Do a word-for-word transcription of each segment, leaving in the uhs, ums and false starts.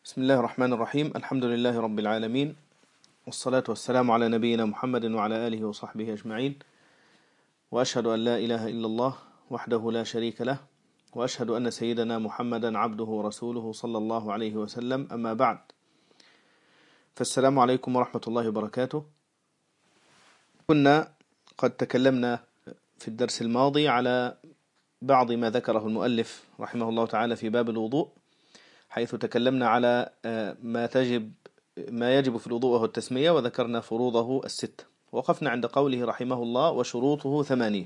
بسم الله الرحمن الرحيم. الحمد لله رب العالمين، والصلاة والسلام على نبينا محمد وعلى آله وصحبه أجمعين، وأشهد أن لا إله إلا الله وحده لا شريك له، وأشهد أن سيدنا محمدا عبده ورسوله صلى الله عليه وسلم. أما بعد، فالسلام عليكم ورحمة الله وبركاته. كنا قد تكلمنا في الدرس الماضي على بعض ما ذكره المؤلف رحمه الله تعالى في باب الوضوء، حيث تكلمنا على ما تجب ما يجب في الوضوء وهو التسمية، وذكرنا فروضه الستة، وقفنا عند قوله رحمه الله وشروطه ثمانية.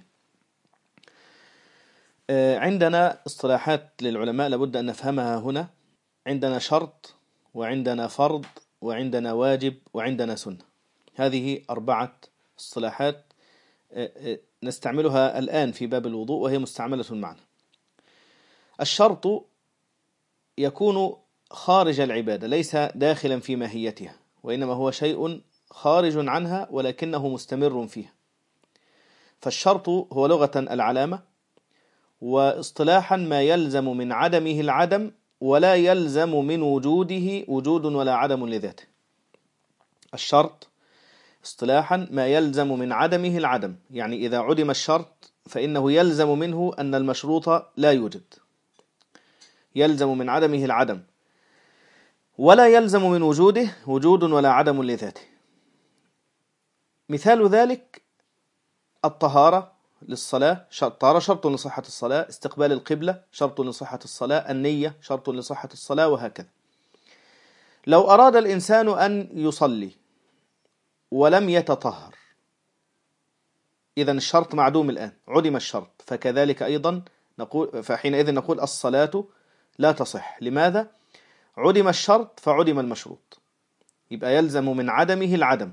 عندنا اصطلاحات للعلماء لابد أن نفهمها هنا. عندنا شرط، وعندنا فرض، وعندنا واجب، وعندنا سنة. هذه أربعة اصطلاحات نستعملها الآن في باب الوضوء، وهي مستعملة معنا. الشرط يكون خارج العبادة، ليس داخلا في ماهيتها، وإنما هو شيء خارج عنها ولكنه مستمر فيها. فالشرط هو لغة العلامة، واصطلاحا ما يلزم من عدمه العدم، ولا يلزم من وجوده وجود ولا عدم لذاته. الشرط اصطلاحا ما يلزم من عدمه العدم، يعني إذا عدم الشرط فإنه يلزم منه أن المشروط لا يوجد، يلزم من عدمه العدم، ولا يلزم من وجوده وجود ولا عدم لذاته. مثال ذلك الطهارة للصلاة، الطهارة شرط لصحة الصلاة، استقبال القبلة شرط لصحة الصلاة، النية شرط لصحة الصلاة، وهكذا. لو أراد الإنسان أن يصلي ولم يتطهر، إذن الشرط معدوم الآن، عدم الشرط، فكذلك أيضا نقول فحينئذ نقول الصلاة لا تصح. لماذا؟ عدم الشرط فعدم المشروط، يبقى يلزم من عدمه العدم.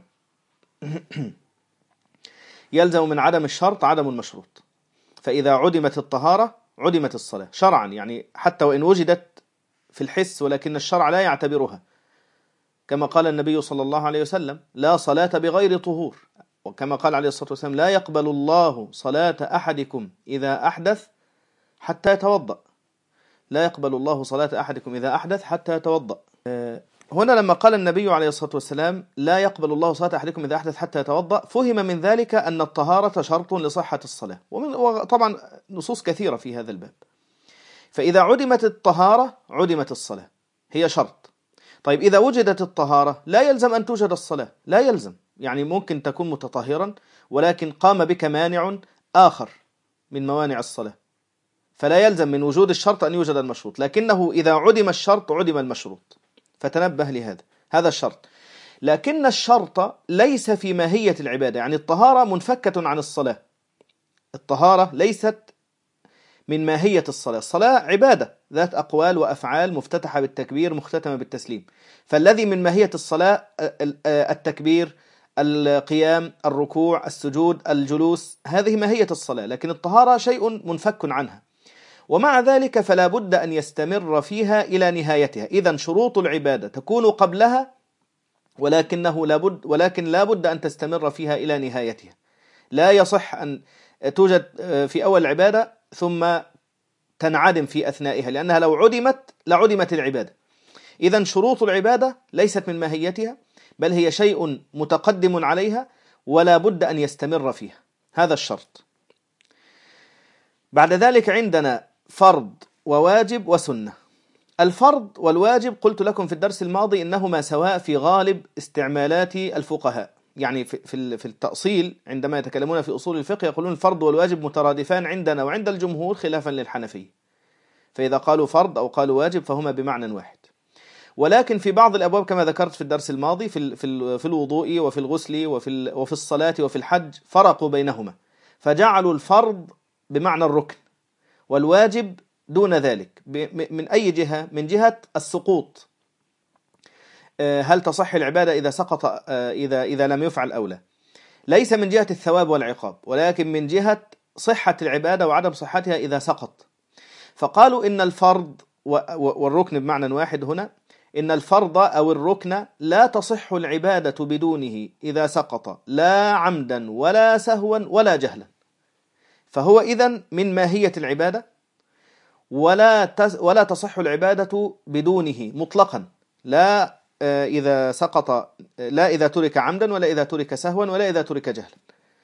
يلزم من عدم الشرط عدم المشروط. فإذا عدمت الطهارة عدمت الصلاة شرعا، يعني حتى وإن وجدت في الحس ولكن الشرع لا يعتبرها، كما قال النبي صلى الله عليه وسلم: لا صلاة بغير طهور. وكما قال عليه الصلاة والسلام: لا يقبل الله صلاة أحدكم إذا أحدث حتى يتوضأ. لا يقبل الله صلاة أحدكم إذا أحدث حتى يتوضأ. هنا لما قال النبي عليه الصلاة والسلام: لا يقبل الله صلاة أحدكم إذا أحدث حتى يتوضأ، فهم من ذلك أن الطهارة شرط لصحة الصلاة، وطبعا نصوص كثيرة في هذا الباب. فإذا عدمت الطهارة عدمت الصلاة، هي شرط. طيب إذا وجدت الطهارة لا يلزم أن توجد الصلاة، لا يلزم، يعني ممكن تكون متطهرا ولكن قام بك مانع آخر من موانع الصلاة، فلا يلزم من وجود الشرط أن يوجد المشروط، لكنه إذا عدم الشرط عدم المشروط. فتنبه لهذا، هذا الشرط. لكن الشرط ليس في ماهية العبادة، يعني الطهارة منفكة عن الصلاة، الطهارة ليست من ماهية الصلاة. الصلاة عبادة ذات أقوال وأفعال، مفتتحة بالتكبير مختتمة بالتسليم. فالذي من ماهية الصلاة التكبير، القيام، الركوع، السجود، الجلوس، هذه ماهية الصلاة، لكن الطهارة شيء منفك عنها. ومع ذلك فلا بد أن يستمر فيها إلى نهايتها. إذن شروط العبادة تكون قبلها، ولكنه لابد ولكن لا بد أن تستمر فيها إلى نهايتها. لا يصح أن توجد في أول العبادة ثم تنعدم في أثنائها، لأنها لو عدمت لعدمت العبادة. إذن شروط العبادة ليست من ماهيتها، بل هي شيء متقدم عليها، ولا بد أن يستمر فيها. هذا الشرط. بعد ذلك عندنا فرض وواجب وسنة. الفرض والواجب قلت لكم في الدرس الماضي إنهما سواء في غالب استعمالات الفقهاء، يعني في في التأصيل عندما يتكلمون في أصول الفقه يقولون الفرض والواجب مترادفان عندنا وعند الجمهور، خلافا للحنفية، فإذا قالوا فرض أو قالوا واجب فهما بمعنى واحد. ولكن في بعض الأبواب كما ذكرت في الدرس الماضي في في في الوضوء وفي الغسل وفي وفي الصلاة وفي الحج فرقوا بينهما، فجعلوا الفرض بمعنى الركن والواجب دون ذلك. من أي جهة؟ من جهة السقوط، هل تصح العبادة إذا سقط إذا إذا لم يفعل أو لا؟ ليس من جهة الثواب والعقاب، ولكن من جهة صحة العبادة وعدم صحتها إذا سقط. فقالوا إن الفرض والركن بمعنى واحد هنا، إن الفرض أو الركن لا تصح العبادة بدونه إذا سقط، لا عمدا ولا سهوا ولا جهلا. فهو إذن من ماهية العبادة، ولا ولا تصح العبادة بدونه مطلقا، لا إذا سقط، لا إذا ترك عمدا ولا إذا ترك سهوا ولا إذا ترك جهلا.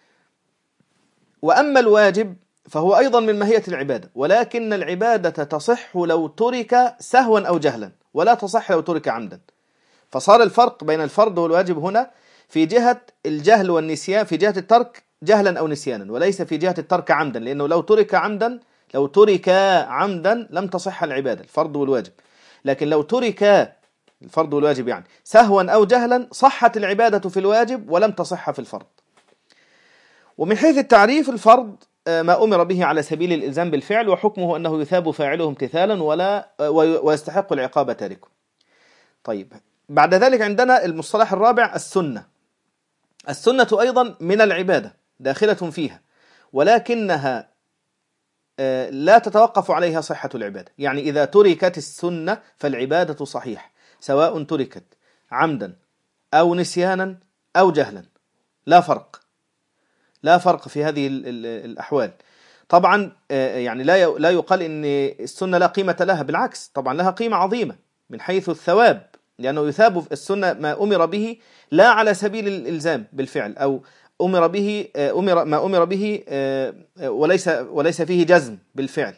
وأما الواجب فهو أيضا من ماهية العبادة، ولكن العبادة تصح لو ترك سهوا أو جهلا ولا تصح لو ترك عمدا. فصار الفرق بين الفرض والواجب هنا في جهة الجهل والنسيان، في جهة الترك جهلا أو نسيانا، وليس في جهة الترك عمدا، لأنه لو ترك عمدا لو ترك عمدا لم تصح العبادة الفرض والواجب، لكن لو ترك الفرض والواجب يعني سهوا أو جهلا صحت العبادة في الواجب ولم تصح في الفرض. ومن حيث التعريف الفرض ما أمر به على سبيل الإلزام بالفعل، وحكمه أنه يثاب فاعله امتثالا ولا ويستحق العقاب تاركه. طيب، بعد ذلك عندنا المصطلح الرابع السنة. السنة أيضا من العبادة داخلة فيها، ولكنها لا تتوقف عليها صحة العبادة. يعني إذا تركت السنة فالعبادة صحيح، سواء تركت عمدا أو نسيانا أو جهلا، لا فرق لا فرق في هذه الأحوال. طبعا يعني لا لا يقال إن السنة لا قيمة لها، بالعكس طبعا لها قيمة عظيمة من حيث الثواب، لأنه يثاب في السنة ما أمر به لا على سبيل الإلزام بالفعل، أو أمر به أمر ما أمر به وليس وليس فيه جزم بالفعل.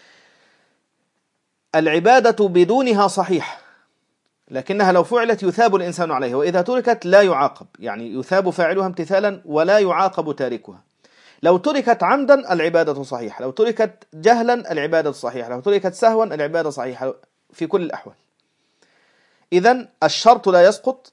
العبادة بدونها صحيحة، لكنها لو فعلت يثاب الإنسان عليها، وإذا تركت لا يعاقب، يعني يثاب فاعلها امتثالا ولا يعاقب تاركها. لو تركت عمدا العبادة صحيحة، لو تركت جهلا العبادة صحيحة، لو تركت سهوا العبادة صحيحة في كل الأحوال. إذن الشرط لا يسقط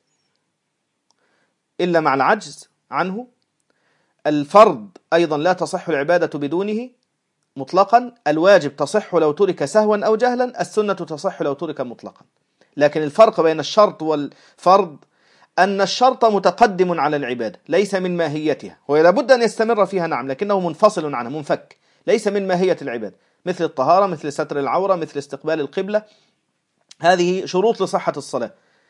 إلا مع العجز عنه. الفرض أيضا لا تصح العبادة بدونه مطلقا. الواجب تصح لو ترك سهوا أو جهلا، السنة تصح لو ترك مطلقا. لكن الفرق بين الشرط والفرض أن الشرط متقدم على العبادة، ليس من ماهيتها، هو لابد أن يستمر فيها نعم، لكنه منفصل عنها منفك، ليس من ماهية العبادة، مثل الطهارة، مثل ستر العورة، مثل استقبال القبلة. هذه شروط لصحة الصلاة.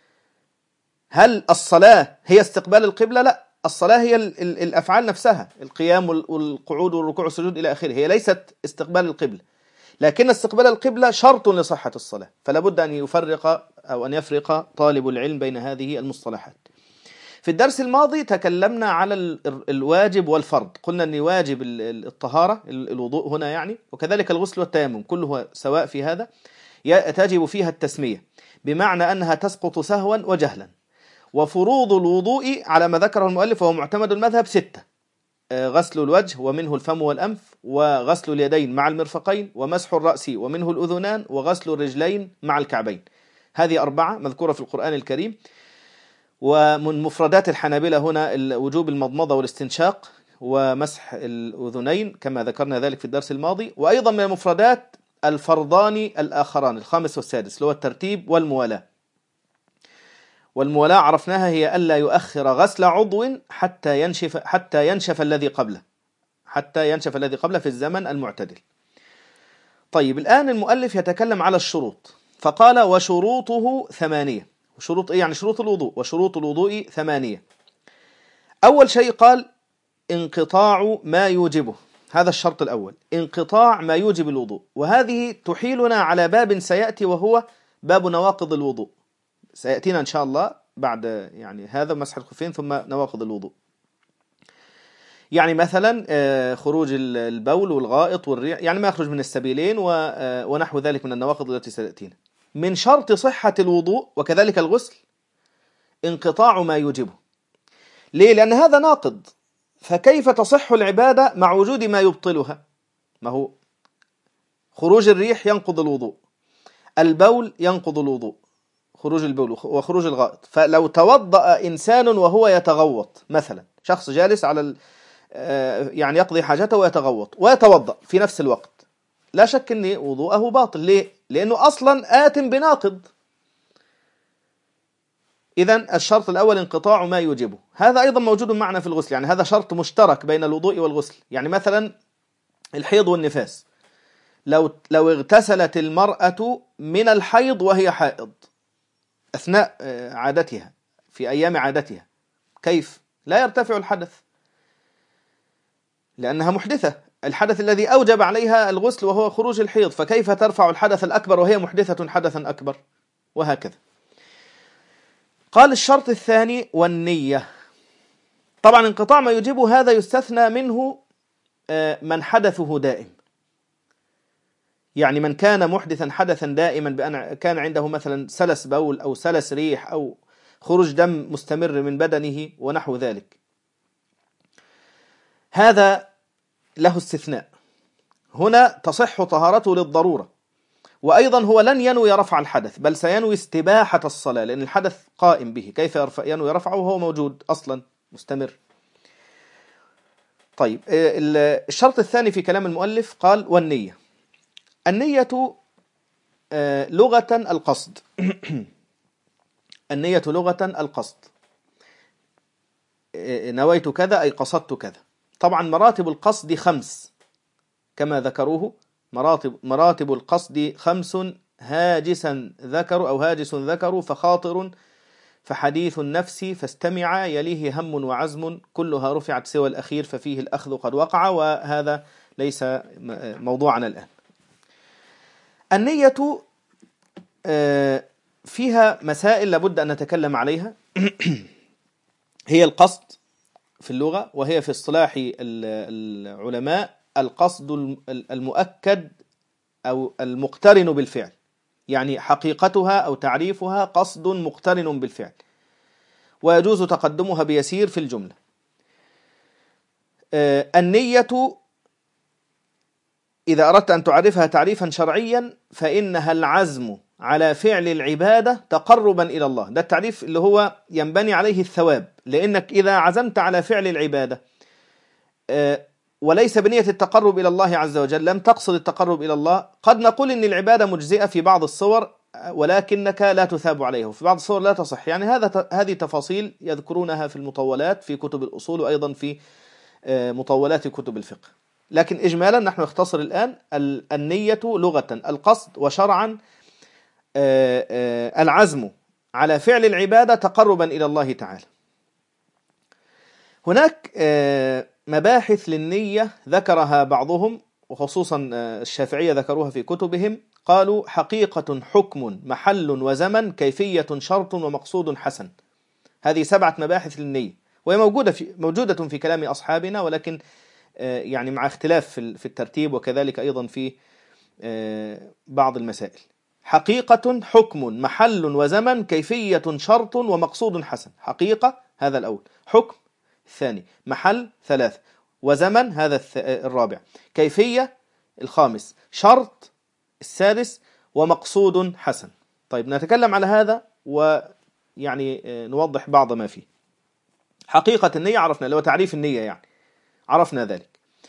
هل الصلاة هي استقبال القبلة؟ لا، الصلاة هي الأفعال نفسها، القيام والقعود والركوع والسجود إلى آخره، هي ليست استقبال القبلة. لكن استقبال القبلة شرط لصحة الصلاة، فلا بد أن يفرق أو أن يفرق طالب العلم بين هذه المصطلحات. في الدرس الماضي تكلمنا على الواجب والفرض، قلنا أن واجب الطهارة الوضوء هنا يعني، وكذلك الغسل والتيمم كله سواء في هذا، تجب فيها التسمية، بمعنى أنها تسقط سهوا وجهلا. وفروض الوضوء على ما ذكره المؤلف وهو معتمد المذهب ستة: غسل الوجه ومنه الفم والأنف، وغسل اليدين مع المرفقين، ومسح الرأس ومنه الأذنان، وغسل الرجلين مع الكعبين. هذه أربعة مذكورة في القرآن الكريم. ومن مفردات الحنابلة هنا وجوب المضمضة والاستنشاق ومسح الأذنين كما ذكرنا ذلك في الدرس الماضي. وأيضا من المفردات الفرضان الآخران الخامس والسادس، اللي هو الترتيب والموالاة. والموالاة عرفناها هي ألا يؤخر غسل عضو حتى ينشف حتى ينشف الذي قبله حتى ينشف الذي قبله في الزمن المعتدل. طيب، الآن المؤلف يتكلم على الشروط، فقال: وشروطه ثمانية. وشروط إيه؟ يعني شروط الوضوء. وشروط الوضوء ثمانية. أول شيء قال: انقطاع ما يوجبه. هذا الشرط الأول، انقطاع ما يوجب الوضوء. وهذه تحيلنا على باب سيأتي، وهو باب نواقض الوضوء، سيأتينا إن شاء الله بعد يعني هذا مسح الخفين ثم نواقض الوضوء. يعني مثلا خروج البول والغائط والريح، يعني ما يخرج من السبيلين ونحو ذلك من النواقض التي ستأتينا. من شرط صحة الوضوء وكذلك الغسل انقطاع ما يوجبه. ليه؟ لأن هذا ناقض، فكيف تصح العبادة مع وجود ما يبطلها؟ ما هو خروج الريح ينقض الوضوء، البول ينقض الوضوء، خروج البول وخروج الغائط. فلو توضأ إنسان وهو يتغوط، مثلا شخص جالس على يعني يقضي حاجته ويتغوط ويتوضأ في نفس الوقت، لا شك أن وضوءه باطل. ليه؟ لأنه أصلا آت بناقض. إذن الشرط الأول انقطاع ما يوجبه. هذا أيضا موجود معنا في الغسل، يعني هذا شرط مشترك بين الوضوء والغسل. يعني مثلا الحيض والنفاس، لو لو اغتسلت المرأة من الحيض وهي حائض أثناء عادتها في أيام عادتها، كيف؟ لا يرتفع الحدث لأنها محدثة. الحدث الذي أوجب عليها الغسل وهو خروج الحيض، فكيف ترفع الحدث الأكبر وهي محدثة حدثا أكبر؟ وهكذا. قال الشرط الثاني والنية. طبعا انقطاع ما يجيب هذا يستثنى منه من حدثه دائم، يعني من كان محدثا حدثا دائما بأن كان عنده مثلا سلس بول أو سلس ريح أو خروج دم مستمر من بدنه ونحو ذلك، هذا له استثناء، هنا تصح طهارته للضرورة. وأيضا هو لن ينوي رفع الحدث، بل سينوي استباحة الصلاة، لأن الحدث قائم به، كيف ينوي رفعه وهو موجود أصلا مستمر. طيب الشرط الثاني في كلام المؤلف قال والنية. النية لغة القصد. النية لغة القصد، نويت كذا أي قصدت كذا. طبعا مراتب القصد خمس كما ذكروه، مراتب مراتب القصد خمس: هاجسا ذكر أو هاجس ذكر، فخاطر، فحديث النفس، فاستمع، يليه هم وعزم، كلها رفعت سوى الأخير ففيه الأخذ قد وقع، وهذا ليس موضوعنا الآن. النية فيها مسائل لابد أن نتكلم عليها. هي القصد في اللغة، وهي في اصطلاح العلماء القصد المؤكد أو المقترن بالفعل، يعني حقيقتها أو تعريفها قصد مقترن بالفعل، ويجوز تقدمها بيسير في الجملة. النية إذا أردت أن تعرفها تعريفا شرعيا فإنها العزم على فعل العبادة تقربا إلى الله. ده التعريف اللي هو ينبني عليه الثواب، لأنك إذا عزمت على فعل العبادة وليس بنية التقرب إلى الله عز وجل، لم تقصد التقرب إلى الله. قد نقول إن العبادة مجزئة في بعض الصور ولكنك لا تثاب عليها، وفي بعض الصور لا تصح. يعني هذا هذه تفاصيل يذكرونها في المطولات في كتب الأصول، وأيضا في مطولات كتب الفقه. لكن إجمالا نحن نختصر الآن. النية لغة القصد، وشرعا العزم على فعل العبادة تقربا إلى الله تعالى. هناك مباحث للنية ذكرها بعضهم، وخصوصا الشافعية ذكروها في كتبهم. قالوا حقيقة، حكم، محل وزمن، كيفية، شرط، ومقصود حسن. هذه سبعة مباحث للنية، وهي موجودة في موجودة في كلام أصحابنا، ولكن يعني مع اختلاف في الترتيب، وكذلك أيضا في بعض المسائل. حقيقة، حكم، محل وزمن، كيفية، شرط، ومقصود حسن. حقيقة هذا الأول، حكم الثاني، محل ثلاث، وزمن هذا الرابع، كيفية الخامس، شرط السادس، ومقصود حسن. طيب نتكلم على هذا ويعني نوضح بعض ما فيه. حقيقة النية عرفنا، اللي هو تعريف النية، يعني عرفنا ذلك.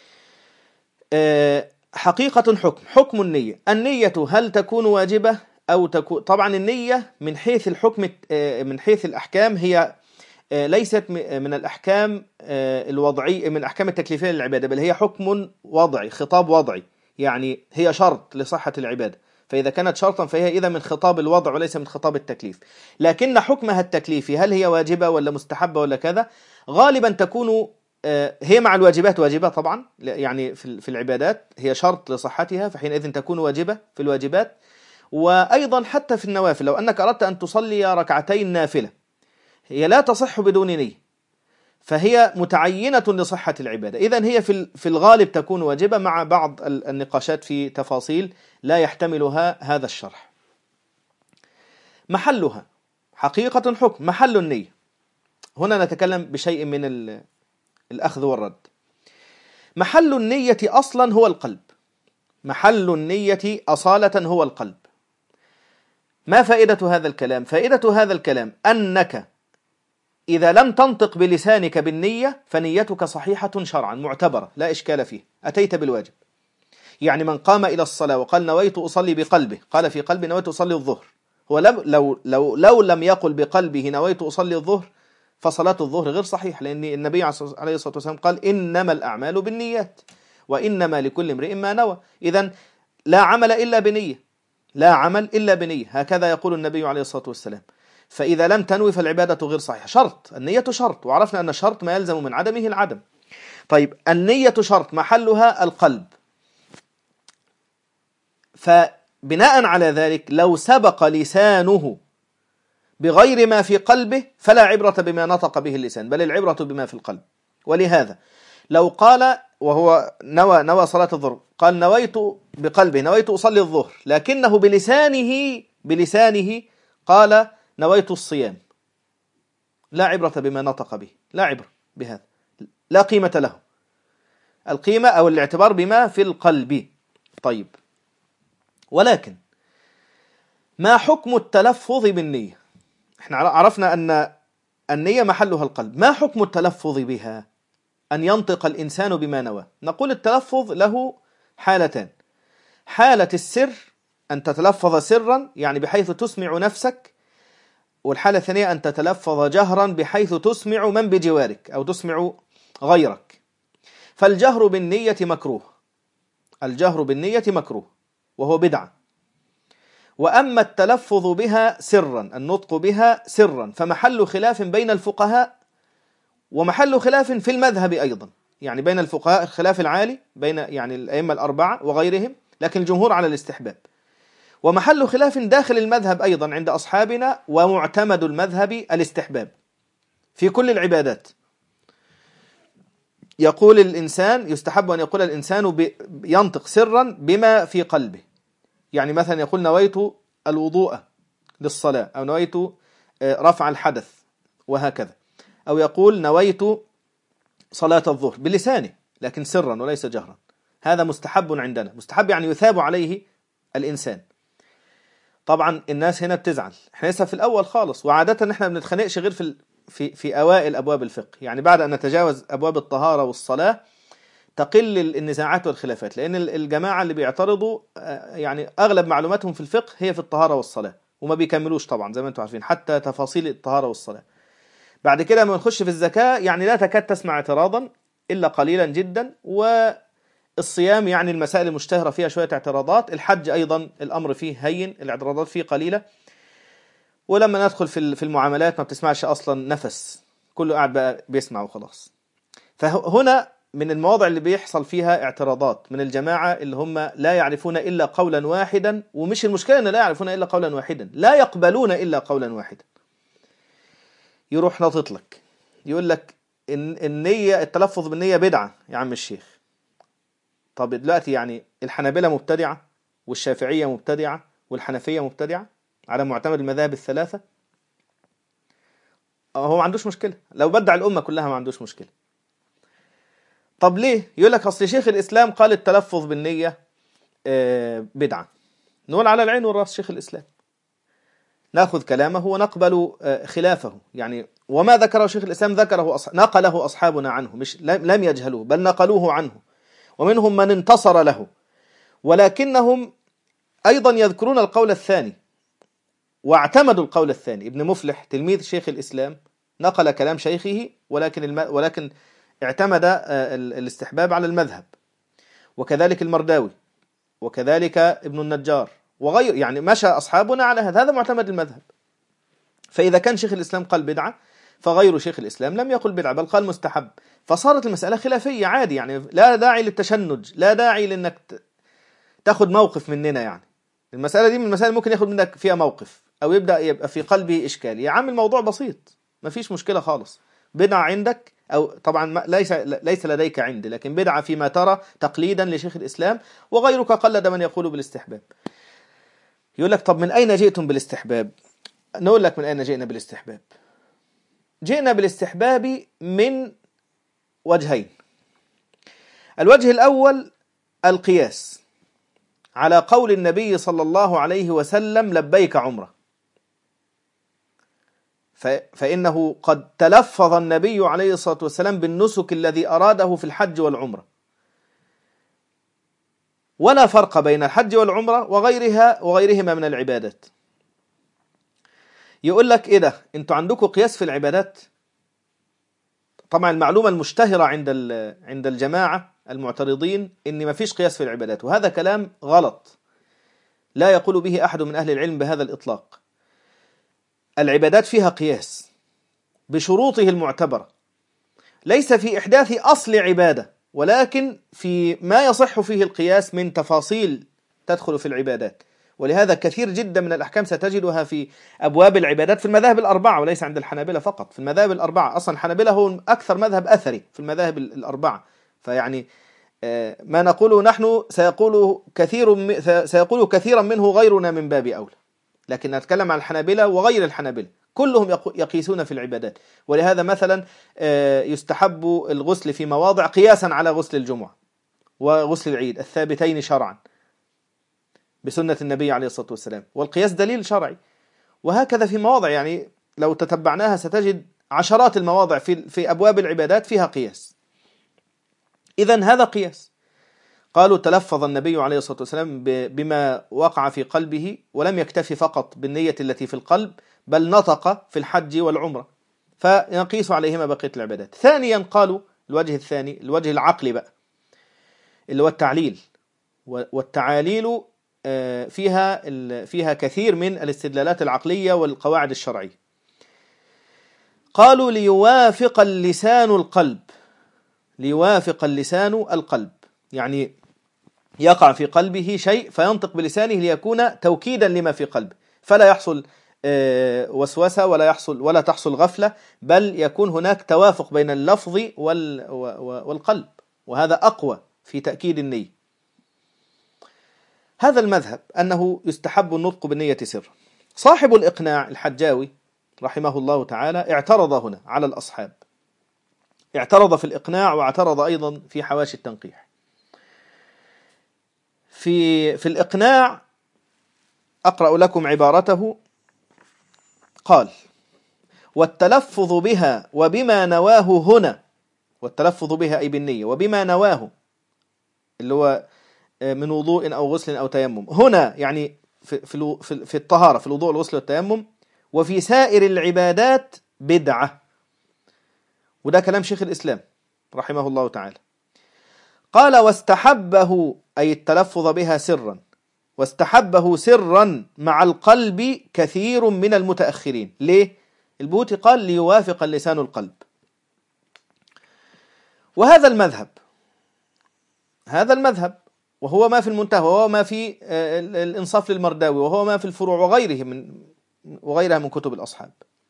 حقيقة، حكم حكم النية. النية هل تكون واجبة أو تكون؟ طبعا النية من حيث الحكم، من حيث الأحكام، هي ليست من الأحكام الوضعي، من الأحكام التكليفية للعبادة، بل هي حكم وضعي، خطاب وضعي، يعني هي شرط لصحة العبادة. فإذا كانت شرطا فهي إذا من خطاب الوضع وليس من خطاب التكليف. لكن حكمها التكليفي، هل هي واجبة ولا مستحبة ولا كذا؟ غالبا تكون هي مع الواجبات واجبة طبعا، يعني في العبادات هي شرط لصحتها، فحينئذ تكون واجبة في الواجبات. وأيضا حتى في النوافل، لو أنك أردت أن تصلي ركعتين نافلة، هي لا تصح بدون نية، فهي متعينة لصحة العبادة. إذن هي في الغالب تكون واجبة، مع بعض النقاشات في تفاصيل لا يحتملها هذا الشرح. محلها، حقيقة، حكم، محل النية. هنا نتكلم بشيء من الأخذ والرد. محل النية أصلا هو القلب. محل النية أصالة هو القلب. ما فائدة هذا الكلام؟ فائدة هذا الكلام أنك إذا لم تنطق بلسانك بالنية فنيتك صحيحة شرعا معتبرة لا إشكال فيه، أتيت بالواجب. يعني من قام إلى الصلاة وقال نويت أصلي بقلبه، قال في قلبي نويت أصلي الظهر، هو لو, لو, لو, لو لم يقل بقلبه نويت أصلي الظهر فصلاة الظهر غير صحيح، لأن النبي عليه الصلاة والسلام قال إنما الأعمال بالنيات وإنما لكل امرئ ما نوى. إذن لا عمل إلا بنية، لا عمل إلا بنية، هكذا يقول النبي عليه الصلاة والسلام. فإذا لم تنوي فالعبادة غير صحيحة. شرط، النية شرط، وعرفنا أن الشرط ما يلزم من عدمه العدم. طيب النية شرط، محلها القلب. فبناء على ذلك لو سبق لسانه بغير ما في قلبه فلا عبرة بما نطق به اللسان، بل العبرة بما في القلب. ولهذا لو قال وهو نوى نوى صلاة الظهر، قال نويت بقلبه نويت أصلي الظهر، لكنه بلسانه بلسانه قال نويت الصيام، لا عبرة بما نطق به، لا عبرة بهذا، لا قيمة له. القيمة أو الاعتبار بما في القلب. طيب، ولكن ما حكم التلفظ بالنية؟ احنا عرفنا أن النية محلها القلب، ما حكم التلفظ بها؟ أن ينطق الإنسان بما نوى. نقول التلفظ له حالتان: حالة السر، أن تتلفظ سرا يعني بحيث تسمع نفسك، والحالة الثانية أن تتلفظ جهرا بحيث تسمع من بجوارك أو تسمع غيرك. فالجهر بالنية مكروه، الجهر بالنية مكروه وهو بدعة. وأما التلفظ بها سرا، النطق بها سرا، فمحل خلاف بين الفقهاء، ومحل خلاف في المذهب أيضا، يعني بين الفقهاء الخلاف العالي بين يعني الأئمة الأربعة وغيرهم، لكن الجمهور على الاستحباب. ومحل خلاف داخل المذهب أيضا عند أصحابنا، ومعتمد المذهب الاستحباب في كل العبادات. يقول الإنسان يستحب أن يقول الإنسان ينطق سرا بما في قلبه، يعني مثلا يقول نويت الوضوء للصلاة، أو نويت رفع الحدث وهكذا، أو يقول نويت صلاة الظهر بلسانه لكن سرا وليس جهرا. هذا مستحب عندنا، مستحب يعني يثاب عليه الإنسان. طبعا الناس هنا بتزعل، احنا لسه في الأول خالص، وعادة احنا ما بنتخانقش غير في في في أوائل أبواب الفقه، يعني بعد أن نتجاوز أبواب الطهارة والصلاة تقل النزاعات والخلافات، لأن الجماعة اللي بيعترضوا يعني أغلب معلوماتهم في الفقه هي في الطهارة والصلاة، وما بيكملوش طبعا زي ما انتم عارفين حتى تفاصيل الطهارة والصلاة. بعد كده لما نخش في الزكاة يعني لا تكاد تسمع اعتراضا إلا قليلا جدا، والصيام يعني المسائل المشتهرة فيها شوية اعتراضات، الحج أيضا الأمر فيه هين، الاعتراضات فيه قليلة. ولما ندخل في المعاملات ما بتسمعش أصلا نفس، كله قاعد بقى بيسمع وخلاص. فهنا من المواضع اللي بيحصل فيها اعتراضات من الجماعة اللي هم لا يعرفون إلا قولا واحدا، ومش المشكلة أن لا يعرفون إلا قولا واحدا، لا يقبلون إلا قولا واحدا. يروح نطط لك يقول لك إن النية التلفظ بالنية بدعة يا عم الشيخ. طب دلوقتي يعني الحنابلة مبتدعة والشافعية مبتدعة والحنفية مبتدعة على معتمد المذاهب الثلاثة؟ هو ما عندوش مشكلة، لو بدع الأمة كلها ما عندوش مشكلة. طب ليه؟ يقول لك أصل شيخ الإسلام قال التلفظ بالنية بدعة. نقول على العين والرأس شيخ الإسلام، نأخذ كلامه ونقبل خلافه. يعني وما ذكره شيخ الإسلام ذكره أص... نقله أصحابنا عنه، مش لم يجهلوه بل نقلوه عنه، ومنهم من انتصر له. ولكنهم أيضا يذكرون القول الثاني واعتمدوا القول الثاني. ابن مفلح تلميذ شيخ الإسلام نقل كلام شيخه، ولكن الم... ولكن اعتمد الاستحباب على المذهب، وكذلك المرداوي، وكذلك ابن النجار وغير، يعني مشى أصحابنا على هذا، هذا معتمد المذهب. فإذا كان شيخ الإسلام قال بدعة، فغير شيخ الإسلام لم يقل بدعة بل قال مستحب، فصارت المسألة خلافية عادي، يعني لا داعي للتشنج، لا داعي لأنك تأخذ موقف مننا. يعني المسألة دي من المسائل ممكن يأخذ منك فيها موقف أو يبدأ يبقى في قلبه إشكال. يا عم الموضوع بسيط، ما فيش مشكلة خالص. بدعة عندك أو طبعا ليس ليس لديك عندي، لكن بدعة فيما ترى تقليدا لشيخ الإسلام، وغيرك قلد من يقول بالاستحباب. يقول لك طب من أين جئتم بالاستحباب؟ نقول لك من أين جئنا بالاستحباب. جئنا بالاستحباب من وجهين. الوجه الأول القياس على قول النبي صلى الله عليه وسلم لبيك عمره، فإنه قد تلفظ النبي عليه الصلاة والسلام بالنسك الذي أراده في الحج والعمرة، ولا فرق بين الحج والعمرة وغيرها وغيرهما من العبادات. يقول لك إيه ده؟ أنتوا عندكم قياس في العبادات؟ طبعا المعلومة المشتهرة عند عند الجماعة المعترضين إن ما فيش قياس في العبادات، وهذا كلام غلط لا يقول به أحد من أهل العلم بهذا الإطلاق. العبادات فيها قياس بشروطه المعتبرة، ليس في إحداث أصل عبادة، ولكن في ما يصح فيه القياس من تفاصيل تدخل في العبادات. ولهذا كثير جدا من الأحكام ستجدها في أبواب العبادات في المذاهب الأربعة وليس عند الحنابلة فقط. في المذاهب الأربعة، أصلا الحنابلة هو أكثر مذهب أثري في المذاهب الأربعة، فيعني ما نقوله نحن سيقول كثير سيقول كثيرا منه غيرنا من باب أولى، لكن نتكلم عن الحنابلة وغير الحنابلة كلهم يقيسون في العبادات. ولهذا مثلا يستحب الغسل في مواضع قياسا على غسل الجمعة وغسل العيد الثابتين شرعا بسنة النبي عليه الصلاة والسلام، والقياس دليل شرعي. وهكذا في مواضع، يعني لو تتبعناها ستجد عشرات المواضع في في أبواب العبادات فيها قياس. إذن هذا قياس. قالوا تلفظ النبي عليه الصلاة والسلام بما وقع في قلبه، ولم يكتفي فقط بالنية التي في القلب، بل نطق في الحج والعمرة، فنقيس عليهما بقية العبادات. ثانيا قالوا الوجه الثاني، الوجه العقلي بقى، اللي هو التعليل، والتعاليل فيها فيها كثير من الاستدلالات العقلية والقواعد الشرعية. قالوا ليوافق اللسان القلب، ليوافق اللسان القلب، يعني يقع في قلبه شيء فينطق بلسانه ليكون توكيدا لما في قلبه، فلا يحصل وسوسة ولا يحصل ولا تحصل غفلة، بل يكون هناك توافق بين اللفظ والقلب، وهذا أقوى في تأكيد النية. هذا المذهب أنه يستحب النطق بالنية سر. صاحب الإقناع الحجاوي رحمه الله تعالى اعترض هنا على الأصحاب، اعترض في الإقناع واعترض أيضا في حواشي التنقيح. في في الإقناع أقرأ لكم عبارته. قال: والتلفظ بها وبما نواه هنا، والتلفظ بها أي بالنية، وبما نواه اللي هو من وضوء أو غسل أو تيمم، هنا يعني في في في الطهارة، في الوضوء والغسل والتيمم، وفي سائر العبادات بدعة. وده كلام شيخ الإسلام رحمه الله تعالى. قال: واستحبه أي التلفظ بها سرا، واستحبه سرا مع القلب كثير من المتأخرين. ليه؟ البوتي قال ليوافق اللسان القلب. وهذا المذهب، هذا المذهب وهو ما في المنتهى، وهو ما في الإنصاف للمرداوي، وهو ما في الفروع وغيره من وغيرها من كتب الأصحاب.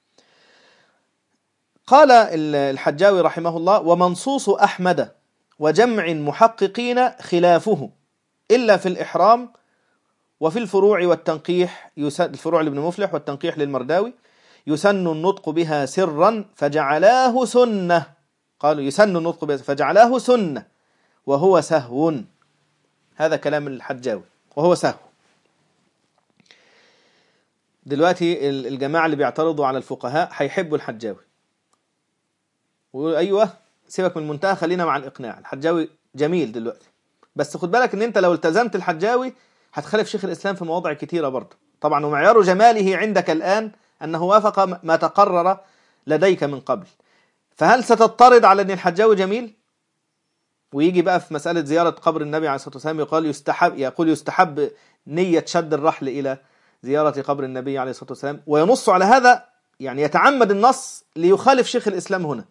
قال الحجاوي رحمه الله: ومنصوص أحمد وجمع محققين خلافه إلا في الإحرام وفي الفروع والتنقيح، الفروع لابن مفلح والتنقيح للمرداوي، يسن النطق بها سرا فجعلاه سنة. قالوا يسن النطق بها فجعلاه سنة وهو سهو. هذا كلام الحجاوي وهو سهو. دلوقتي الجماعة اللي بيعترضوا على الفقهاء هيحبوا الحجاوي ويقولوا أيوة سيبك من المنتهى، خلينا مع الإقناع. الحجاوي جميل دلوقتي، بس خد بالك ان انت لو التزمت الحجاوي هتخالف شيخ الإسلام في مواضع كتيرة برضه طبعا. ومعيار جماله عندك الآن أنه وافق ما تقرر لديك من قبل، فهل ستضطرد على أن الحجاوي جميل؟ ويجي بقى في مسألة زيارة قبر النبي عليه الصلاة والسلام يقول يستحب يقول يستحب نية شد الرحل إلى زيارة قبر النبي عليه الصلاة والسلام، وينص على هذا، يعني يتعمد النص ليخالف شيخ الإسلام هنا.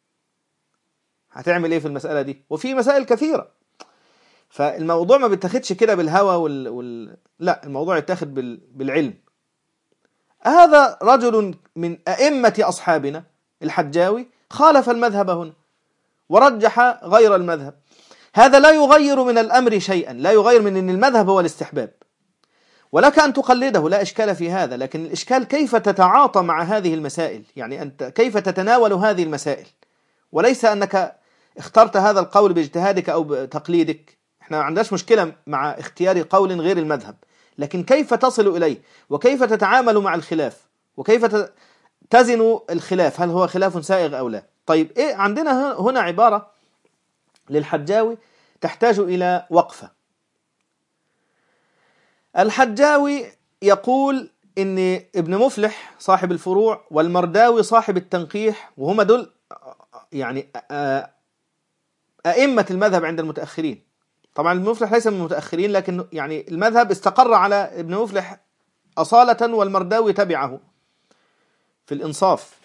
هتعمل إيه في المسألة دي؟ وفي مسائل كثيرة. فالموضوع ما بيتاخدش كده بالهوى وال... وال... لا، الموضوع يتاخد بال... بالعلم. هذا رجل من أئمة أصحابنا الحجاوي خالف المذهب هنا ورجح غير المذهب. هذا لا يغير من الأمر شيئا، لا يغير من أن المذهب هو الاستحباب، ولك أن تقلده، لا إشكال في هذا. لكن الإشكال كيف تتعاطى مع هذه المسائل، يعني أنت كيف تتناول هذه المسائل، وليس أنك اخترت هذا القول باجتهادك أو بتقليدك. احنا ما عندناش مشكلة مع اختيار قول غير المذهب، لكن كيف تصل إليه، وكيف تتعامل مع الخلاف، وكيف تزن الخلاف، هل هو خلاف سائغ أو لا. طيب إيه عندنا هنا عبارة للحجاوي تحتاج إلى وقفة. الحجاوي يقول إن ابن مفلح صاحب الفروع والمرداوي صاحب التنقيح، وهما دول يعني أئمة المذهب عند المتأخرين. طبعا ابن مفلح ليس من المتأخرين، لكن يعني المذهب استقر على ابن مفلح أصالة، والمرداوي تبعه في الإنصاف.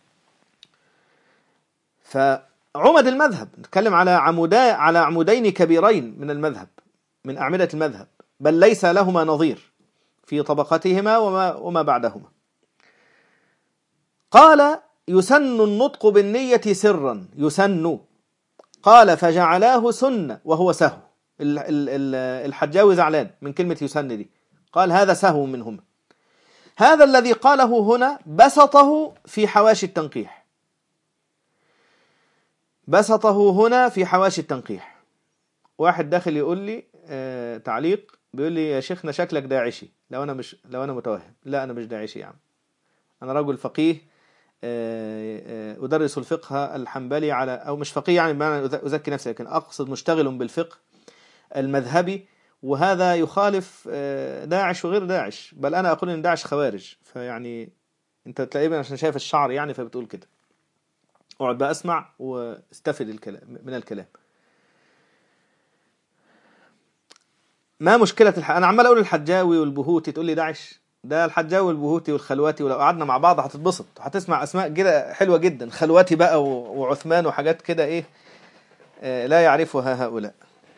فعمد المذهب، نتكلم على عمودا على عمودين كبيرين من المذهب، من أعمدة المذهب، بل ليس لهما نظير. في طبقتهما وما, وما بعدهما. قال يسن النطق بالنية سرا، يسن. قال فجعلاه سنة وهو سهو. الحجاوي زعلان من كلمة يسن دي، قال هذا سهو منهما. هذا الذي قاله هنا بسطه في حواشي التنقيح، بسطه هنا في حواشي التنقيح. واحد داخل يقول لي آه تعليق، بيقول لي يا شيخنا شكلك داعشي لو انا مش لو انا متوهم. لا انا مش داعشي يا عم، انا رجل فقيه آه آه ادرس الفقه الحنبلي على، او مش فقيه يعني بمعنى ازكي نفسي، لكن اقصد مشتغل بالفقه المذهبي، وهذا يخالف آه داعش وغير داعش، بل انا اقول ان داعش خوارج. فيعني انت تقريبا عشان شايف الشعر يعني فبتقول كده. اقعد بقى اسمع واستفد الكلام من الكلام. ما مشكلة الح... أنا عمال أقول الحجاوي والبهوتي تقول لي داعش. ده الحجاوي والبهوتي والخلواتي، ولو قعدنا مع بعض هتتبسط، هتسمع أسماء كده حلوة جدا، خلواتي بقى و... وعثمان وحاجات كده إيه آه لا يعرفها هؤلاء.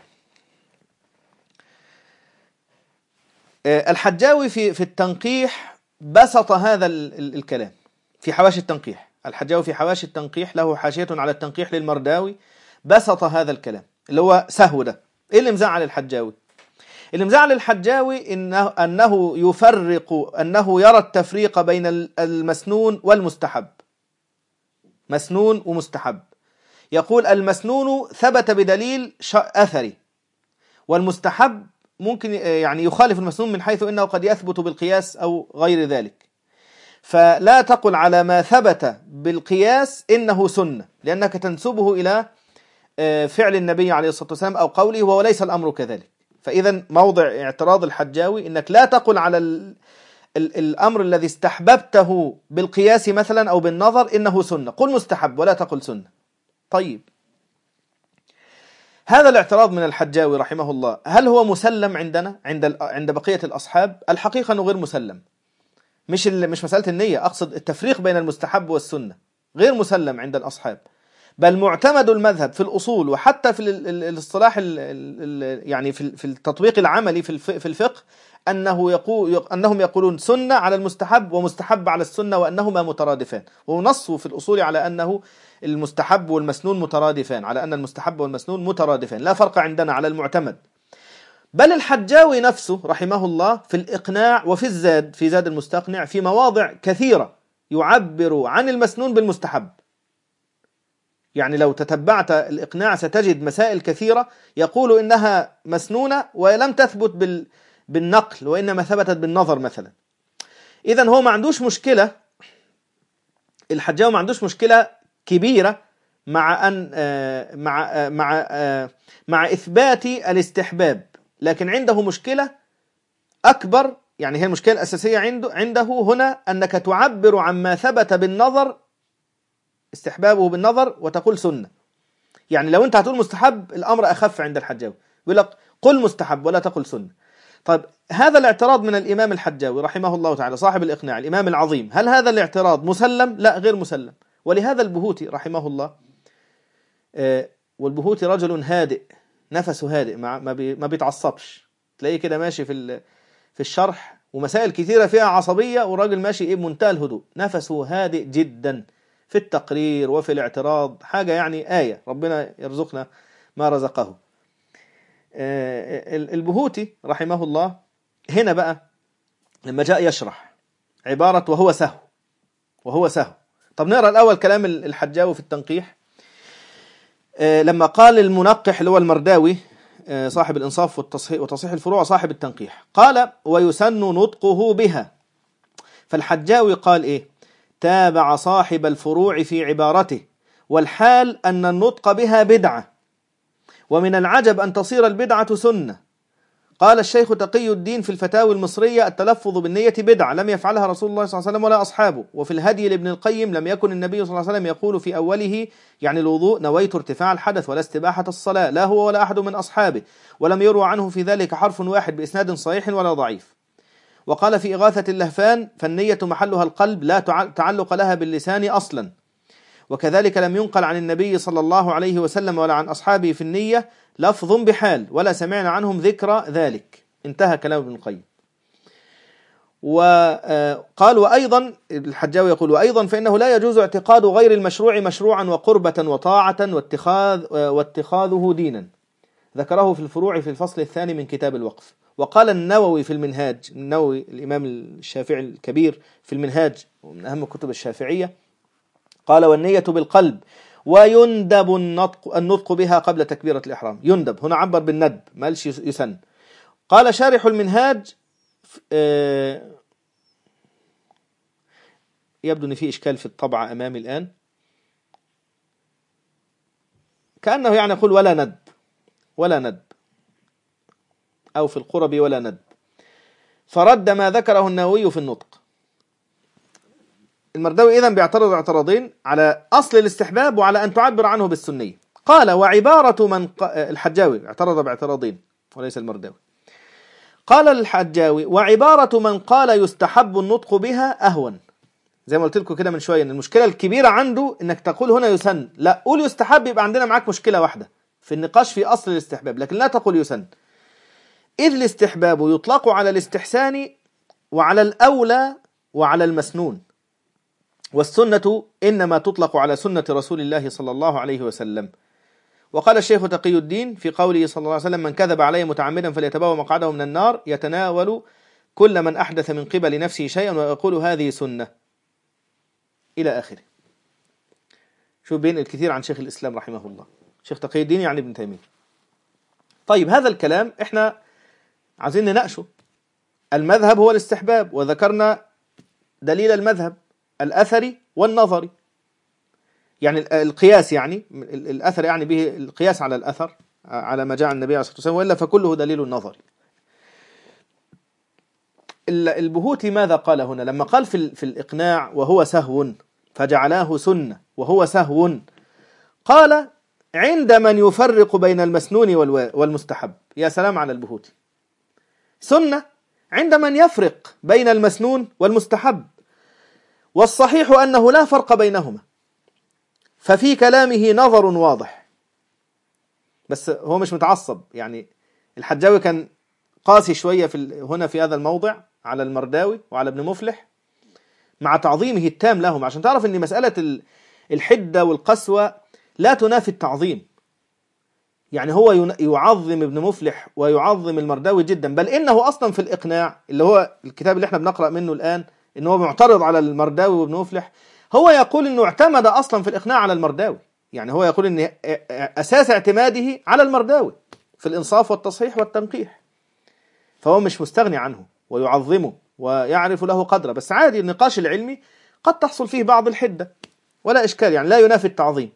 آه الحجاوي في في التنقيح بسط هذا ال... ال... الكلام في حواشي التنقيح. الحجاوي في حواشي التنقيح له حاشية على التنقيح للمرداوي، بسط هذا الكلام اللي هو سهو ده. إيه اللي مزعل الحجاوي؟ اللي مزعل الحجاوي إنه, أنه يفرق، أنه يرى التفريق بين المسنون والمستحب. مسنون ومستحب. يقول المسنون ثبت بدليل أثري، والمستحب ممكن يعني يخالف المسنون من حيث إنه قد يثبت بالقياس أو غير ذلك. فلا تقل على ما ثبت بالقياس إنه سنة، لأنك تنسبه إلى فعل النبي عليه الصلاة والسلام أو قوله، وهو ليس الأمر كذلك. فإذا موضع اعتراض الحجاوي إنك لا تقل على ال ال الأمر الذي استحببته بالقياس مثلا أو بالنظر إنه سنة، قل مستحب ولا تقل سنة. طيب هذا الاعتراض من الحجاوي رحمه الله هل هو مسلم عندنا عند عند بقية الأصحاب؟ الحقيقة أنه غير مسلم. مش مش مسألة النية، أقصد التفريق بين المستحب والسنة غير مسلم عند الأصحاب، بل معتمد المذهب في الأصول وحتى في الاصطلاح يعني في التطبيق العملي في الفقه أنه يقول أنهم يقولون سنة على المستحب ومستحب على السنة وأنهما مترادفان، ونصوا في الأصول على أنه المستحب والمسنون مترادفان، على أن المستحب والمسنون مترادفان، لا فرق عندنا على المعتمد. بل الحجاوي نفسه رحمه الله في الإقناع وفي الزاد في زاد المستقنع في مواضع كثيرة يعبر عن المسنون بالمستحب. يعني لو تتبعت الإقناع ستجد مسائل كثيرة يقول إنها مسنونة ولم تثبت بال بالنقل وإنما ثبتت بالنظر مثلا. إذن هو ما عندوش مشكلة، الحجاوي ما عندوش مشكلة كبيرة مع أن مع مع مع إثبات الاستحباب، لكن عنده مشكلة أكبر، يعني هي المشكلة الأساسية عنده عنده هنا أنك تعبر عما ثبت بالنظر استحبابه بالنظر وتقول سنة. يعني لو أنت هتقول مستحب الأمر أخف عند الحجاوي، يقول لك قل مستحب ولا تقل سنة. طيب هذا الاعتراض من الإمام الحجاوي رحمه الله تعالى صاحب الإقناع الإمام العظيم، هل هذا الاعتراض مسلم؟ لا غير مسلم. ولهذا البهوتي رحمه الله آه والبهوتي رجل هادئ نفسه هادئ ما بيتعصبش، تلاقيه كده ماشي في في الشرح ومسائل كثيرة فيها عصبية والراجل ماشي إيه بمنتهى الهدوء، نفسه هادئ جدا في التقرير وفي الاعتراض، حاجة يعني آية، ربنا يرزقنا ما رزقه. البهوتي رحمه الله هنا بقى لما جاء يشرح عبارة وهو سهو وهو سهو. طب نقرأ الأول كلام الحجاوي في التنقيح لما قال المنقح اللي هو المرداوي صاحب الإنصاف والتصحيح وتصحيح الفروع صاحب التنقيح، قال ويسن نطقه بها. فالحجاوي قال إيه؟ تابع صاحب الفروع في عبارته، والحال أن النطق بها بدعة، ومن العجب أن تصير البدعة سنة. قال الشيخ تقي الدين في الفتاوي المصرية التلفظ بالنية بدعة لم يفعلها رسول الله صلى الله عليه وسلم ولا أصحابه. وفي الهدي لابن القيم لم يكن النبي صلى الله عليه وسلم يقول في أوله يعني الوضوء نويت ارتفاع الحدث ولا استباحة الصلاة، لا هو ولا أحد من أصحابه، ولم يروى عنه في ذلك حرف واحد بإسناد صحيح ولا ضعيف. وقال في إغاثة اللهفان فالنية محلها القلب لا تعلق لها باللسان أصلا. وكذلك لم ينقل عن النبي صلى الله عليه وسلم ولا عن أصحابه في النية لفظ بحال ولا سمعنا عنهم ذكر ذلك. انتهى كلام ابن القيم. وقال وأيضا الحجاوي يقول وأيضا فإنه لا يجوز اعتقاد غير المشروع مشروعا وقربة وطاعة واتخاذ واتخاذه دينا. ذكره في الفروع في الفصل الثاني من كتاب الوقف. وقال النووي في المنهاج، النووي الإمام الشافعي الكبير في المنهاج ومن أهم كتب الشافعية، قال والنية بالقلب ويندب النطق, النطق بها قبل تكبيرة الإحرام. يندب هنا عبر بالندب ما قالش يسن. قال شارح المنهاج يبدو أن في إشكال في الطبعة أمامي الآن، كأنه يعني يقول ولا ندب ولا ندب أو في القرب ولا ندب، فرد ما ذكره النووي في النطق. المرداوي إذن بيعترض اعتراضين على أصل الاستحباب وعلى أن تعبر عنه بالسنية. قال وعبارة من ق... الحجاوي اعترض باعتراضين وليس المرداوي. قال الحجاوي وعبارة من قال يستحب النطق بها أهون. زي ما قلت لكم كده من شوية، إن المشكلة الكبيرة عنده إنك تقول هنا يسن، لا قول يستحب، يبقى عندنا معاك مشكلة واحدة في النقاش في أصل الاستحباب، لكن لا تقول يسن، إذ الاستحباب يطلق على الاستحسان وعلى الأولى وعلى المسنون، والسنة إنما تطلق على سنة رسول الله صلى الله عليه وسلم. وقال الشيخ تقي الدين في قوله صلى الله عليه وسلم من كذب عليه متعمدا فليتبوأ مقعده من النار، يتناول كل من أحدث من قبل نفسه شيئا ويقول هذه سنة إلى آخره. شوف بين الكثير عن شيخ الإسلام رحمه الله، شيخ تقي الدين يعني ابن تيمية. طيب هذا الكلام إحنا عايزين نناقشه. المذهب هو الاستحباب، وذكرنا دليل المذهب الأثري والنظري، يعني القياس، يعني الأثر يعني به القياس على الأثر على ما جاء عن النبي عليه الصلاة والسلام، وإلا فكله دليل نظري. البهوتي ماذا قال هنا لما قال في, في الإقناع وهو سهو فجعلاه سنة وهو سهو؟ قال عند من يفرق بين المسنون والمستحب. يا سلام على البهوتي. سنة عند من يفرق بين المسنون والمستحب، والصحيح أنه لا فرق بينهما، ففي كلامه نظر واضح. بس هو مش متعصب، يعني الحجاوي كان قاسي شوية في هنا في هذا الموضع على المرداوي وعلى ابن مفلح مع تعظيمه التام لهم، عشان تعرف ان مسألة الحدة والقسوة لا تنافي التعظيم. يعني هو يعظم ابن مفلح ويعظم المرداوي جدا، بل انه اصلا في الإقناع اللي هو الكتاب اللي احنا بنقرأ منه الآن، انه هو معترض على المرداوي وابن مفلح، هو يقول انه اعتمد اصلا في الإقناع على المرداوي. يعني هو يقول ان اساس اعتماده على المرداوي في الانصاف والتصحيح والتنقيح، فهو مش مستغني عنه ويعظمه ويعرف له قدره. بس عادي النقاش العلمي قد تحصل فيه بعض الحدة ولا إشكال، يعني لا ينافي التعظيم.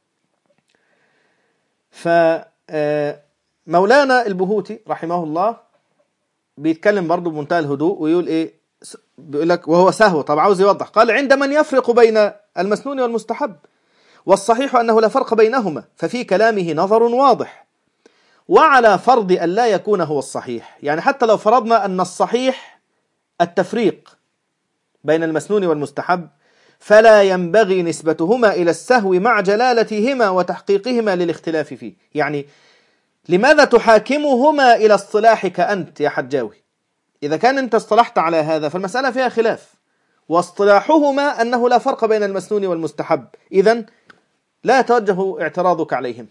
فمولانا البهوتي رحمه الله بيتكلم برضه بمنتهى الهدوء ويقول إيه، بيقول لك وهو سهو، طبعا عاوز يوضح، قال عند من يفرق بين المسنون والمستحب، والصحيح أنه لا فرق بينهما، ففي كلامه نظر واضح، وعلى فرض أن لا يكون هو الصحيح، يعني حتى لو فرضنا أن الصحيح التفريق بين المسنون والمستحب، فلا ينبغي نسبتهما إلى السهو مع جلالتهما وتحقيقهما للاختلاف فيه. يعني لماذا تحاكمهما إلى اصطلاحك أنت يا حجاوي؟ إذا كان أنت اصطلحت على هذا فالمسألة فيها خلاف، واصطلاحهما أنه لا فرق بين المسنون والمستحب، إذن لا يتوجه اعتراضك عليهم.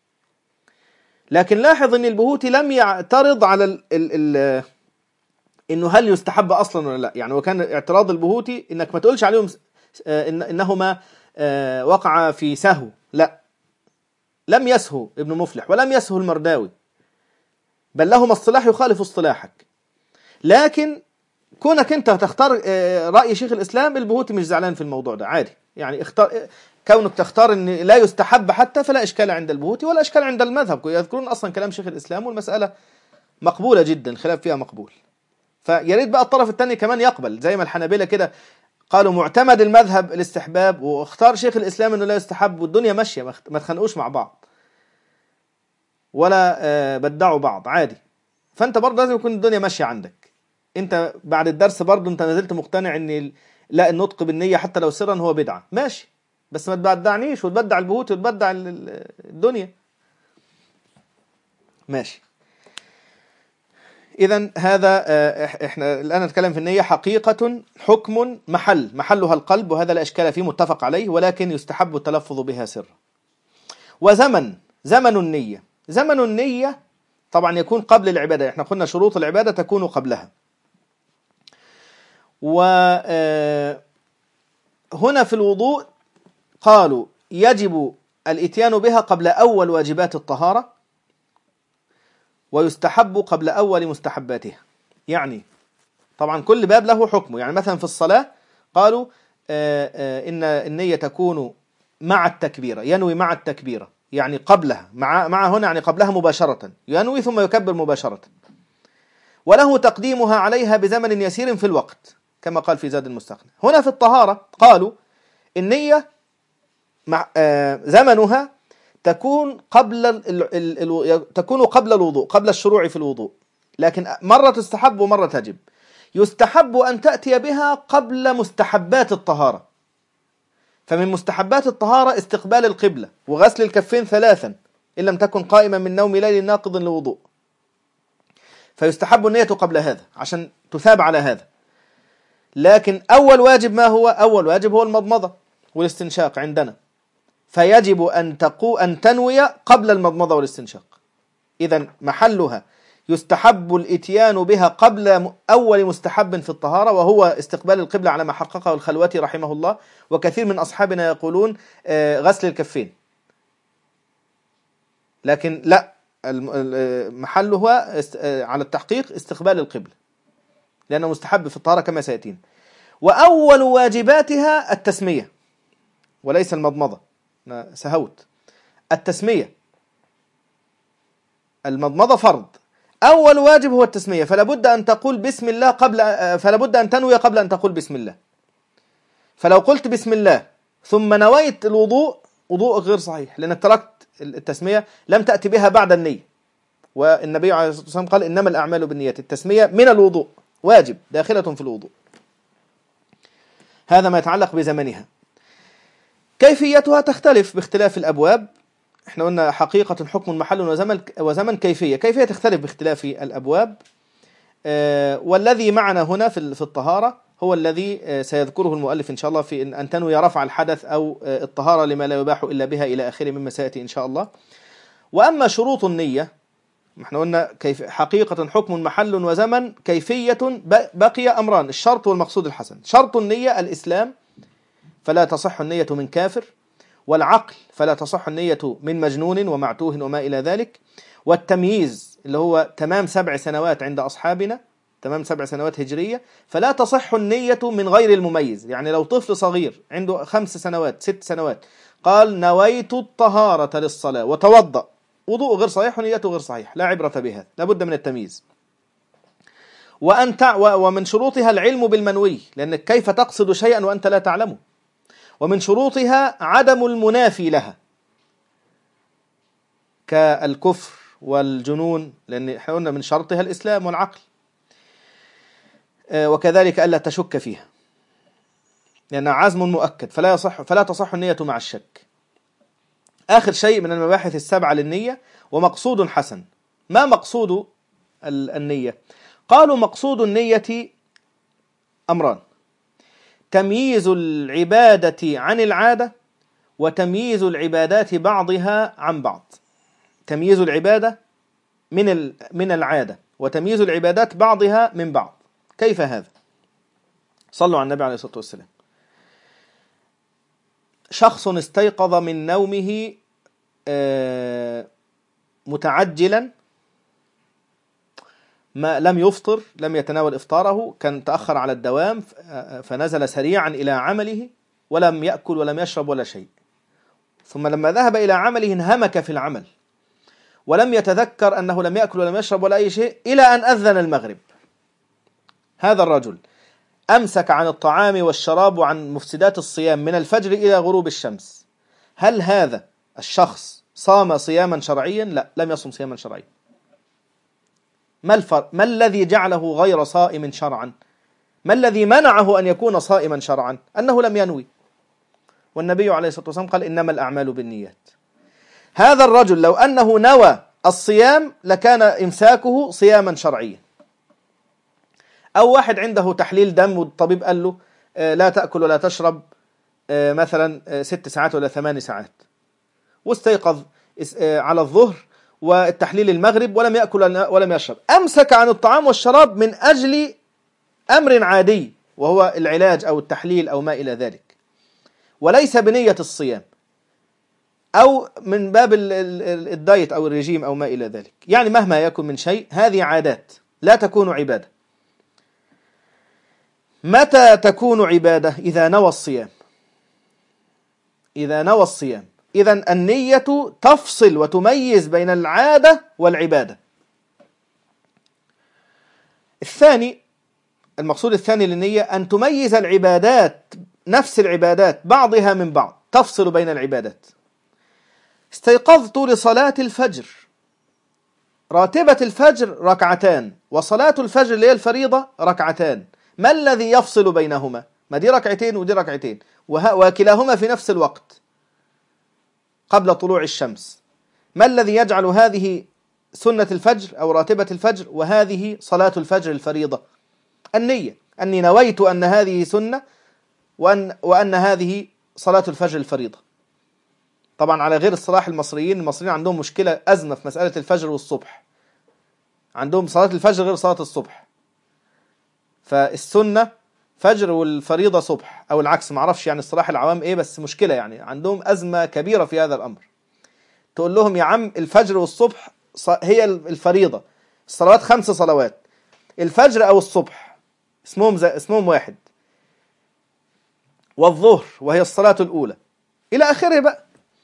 لكن لاحظ أن البهوتي لم يعترض على ال ال ال إنه هل يستحب أصلا ولا لا. يعني وكان اعتراض البهوتي إنك ما تقولش عليهم إن إنهما وقع في سهو، لا، لم يسهو ابن مفلح ولم يسهو المرداوي، بل لهما اصطلاح يخالف اصطلاحك. لكن كونك أنت تختار رأي شيخ الإسلام، البهوتي مش زعلان في الموضوع ده، عادي. يعني اختار، كونك تختار ان لا يستحب حتى، فلا إشكال عند البهوتي ولا إشكال عند المذهب، يذكرون أصلا كلام شيخ الإسلام والمسألة مقبولة جدا، الخلاف فيها مقبول. فيريد بقى الطرف الثاني كمان يقبل، زي ما الحنابلة كده قالوا معتمد المذهب الاستحباب، واختار شيخ الإسلام انه لا يستحب، والدنيا ماشية، ما تخنقوش مع بعض ولا بدعوا بعض، عادي. فانت برضه لازم يكون الدنيا ماشية عندك. انت بعد الدرس برضه انت نزلت مقتنع ان لا، النطق بالنية حتى لو سرا هو بدعة، ماشي، بس ما تبدعنيش وتبدع البهوت وتبدع الدنيا، ماشي. إذن هذا إحنا الآن نتكلم في النية حقيقة حكم محل محلها القلب، وهذا لا إشكال فيه متفق عليه، ولكن يستحب التلفظ بها سرا. وزمن زمن النية زمن النية طبعا يكون قبل العبادة، احنا قلنا شروط العبادة تكون قبلها. وهنا في الوضوء قالوا يجب الاتيان بها قبل أول واجبات الطهارة، ويستحب قبل أول مستحباتها. يعني طبعا كل باب له حكمه. يعني مثلا في الصلاة قالوا إن النية تكون مع التكبيرة، ينوي مع التكبيرة يعني قبلها، مع مع هنا يعني قبلها مباشرة، ينوي ثم يكبر مباشرة. وله تقديمها عليها بزمن يسير في الوقت كما قال في زاد المستقنع. هنا في الطهارة قالوا النية مع زمنها تكون قبل ال ال ال تكون قبل الوضوء، قبل الشروع في الوضوء، لكن مرة تستحب ومرة تجب. يستحب أن تأتي بها قبل مستحبات الطهارة. فمن مستحبات الطهارة استقبال القبلة وغسل الكفين ثلاثا إن لم تكن قائما من نوم ليل ناقض للوضوء، فيستحب النية قبل هذا عشان تثاب على هذا. لكن أول واجب ما هو؟ أول واجب هو المضمضة والاستنشاق عندنا، فيجب أن تقو أن تنوي قبل المضمضة والاستنشاق. إذن محلها يستحب الاتيان بها قبل أول مستحب في الطهارة، وهو استقبال القبلة على ما حققه الخلوتي رحمه الله، وكثير من أصحابنا يقولون غسل الكفين، لكن لا، محله على التحقيق استقبال القبلة لأنه مستحب في الطهارة كما سيأتين. وأول واجباتها التسمية وليس المضمضة، سهوت، التسمية. المضمضة فرض، أول واجب هو التسمية، فلا بد أن تقول بسم الله قبل فلا بد أن تنوي قبل أن تقول بسم الله. فلو قلت بسم الله ثم نويت الوضوء، وضوء غير صحيح لأنك تركت التسمية، لم تأتي بها بعد النية. والنبي عليه الصلاة والسلام قال إنما الأعمال بالنيات، التسمية من الوضوء واجب داخلة في الوضوء. هذا ما يتعلق بزمنها. كيفيتها تختلف باختلاف الأبواب. احنا قلنا حقيقة حكم محل وزمن وزمن كيفية كيفية تختلف باختلاف الأبواب. آه والذي معنا هنا في في الطهارة هو الذي آه سيذكره المؤلف إن شاء الله، في أن تنوي رفع الحدث أو آه الطهارة لما لا يباح إلا بها إلى آخره مما سيأتي إن شاء الله. وأما شروط النية، احنا قلنا كيف حقيقة حكم محل وزمن كيفية، بقي أمران: الشرط والمقصود الحسن. شرط النية الإسلام، فلا تصح النية من كافر، والعقل فلا تصح النية من مجنون ومعتوه وما إلى ذلك، والتمييز اللي هو تمام سبع سنوات عند أصحابنا، تمام سبع سنوات هجرية، فلا تصح النية من غير المميز. يعني لو طفل صغير عنده خمس سنوات ست سنوات قال نويت الطهارة للصلاة وتوضأ، وضوء غير صحيح ونيته غير صحيح، لا عبرة بها، لابد من التمييز. وأن تع... ومن شروطها العلم بالمنوي، لأنك كيف تقصد شيئا وأنت لا تعلمه. ومن شروطها عدم المنافي لها كالكفر والجنون، لأن احنا قلنا من شرطها الإسلام والعقل. وكذلك ألا تشك فيها لأنها عزم مؤكد، فلا يصح فلا تصح النية مع الشك. آخر شيء من المباحث السبعة للنية: ومقصود حسن. ما مقصود النية؟ قالوا مقصود النية أمران: تمييز العبادة عن العادة، وتمييز العبادات بعضها عن بعض. تمييز العبادة من من العادة، وتمييز العبادات بعضها من بعض. كيف هذا؟ صلوا على النبي عليه الصلاة والسلام. شخص استيقظ من نومه متعجلا، ما لم يفطر، لم يتناول إفطاره، كان تأخر على الدوام فنزل سريعا إلى عمله ولم يأكل ولم يشرب ولا شيء، ثم لما ذهب إلى عمله انهمك في العمل ولم يتذكر أنه لم يأكل ولم يشرب ولا أي شيء إلى أن أذن المغرب. هذا الرجل أمسك عن الطعام والشراب وعن مفسدات الصيام من الفجر إلى غروب الشمس. هل هذا الشخص صام صياما شرعيا؟ لا، لم يصم صياما شرعيا. ما الفرق؟ ما الذي جعله غير صائم شرعا؟ ما الذي منعه أن يكون صائما شرعا؟ أنه لم ينوي، والنبي عليه الصلاة والسلام قال إنما الأعمال بالنيات. هذا الرجل لو أنه نوى الصيام لكان إمساكه صياما شرعيا، أو واحد عنده تحليل دم والطبيب قال له لا تأكل ولا تشرب مثلا ست ساعات ولا ثمان ساعات، واستيقظ على الظهر والتحليل المغرب ولم يأكل ولم يشرب، أمسك عن الطعام والشراب من أجل أمر عادي وهو العلاج أو التحليل أو ما إلى ذلك، وليس بنية الصيام أو من باب الدايت أو الرجيم أو ما إلى ذلك. يعني مهما يكن من شيء هذه عادات لا تكون عبادة. متى تكون عبادة؟ إذا نوى الصيام، إذا نوى الصيام. إذن النية تفصل وتميز بين العادة والعبادة. الثاني، المقصود الثاني للنية أن تميز العبادات، نفس العبادات بعضها من بعض، تفصل بين العبادات. استيقظت لصلاة الفجر، راتبة الفجر ركعتان وصلاة الفجر اللي هي الفريضة ركعتان، ما الذي يفصل بينهما؟ ما دي ركعتين ودي ركعتين وكلاهما في نفس الوقت قبل طلوع الشمس. ما الذي يجعل هذه سنة الفجر أو راتبة الفجر وهذه صلاة الفجر الفريضة؟ النية، أني نويت أن هذه سنة وأن, وأن هذه صلاة الفجر الفريضة. طبعا على غير الصلاح المصريين، المصريين عندهم مشكلة أزمة في مسألة الفجر والصبح، عندهم صلاة الفجر غير صلاة الصبح، فالسنة فجر والفريضة صبح أو العكس، معرفش يعني الصلاح العوام إيه، بس مشكلة يعني عندهم أزمة كبيرة في هذا الأمر. تقول لهم يا عم الفجر والصبح هي الفريضة، الصلوات خمس صلوات، الفجر أو الصبح اسمهم اسمهم واحد، والظهر وهي الصلاة الأولى إلى آخره بقى.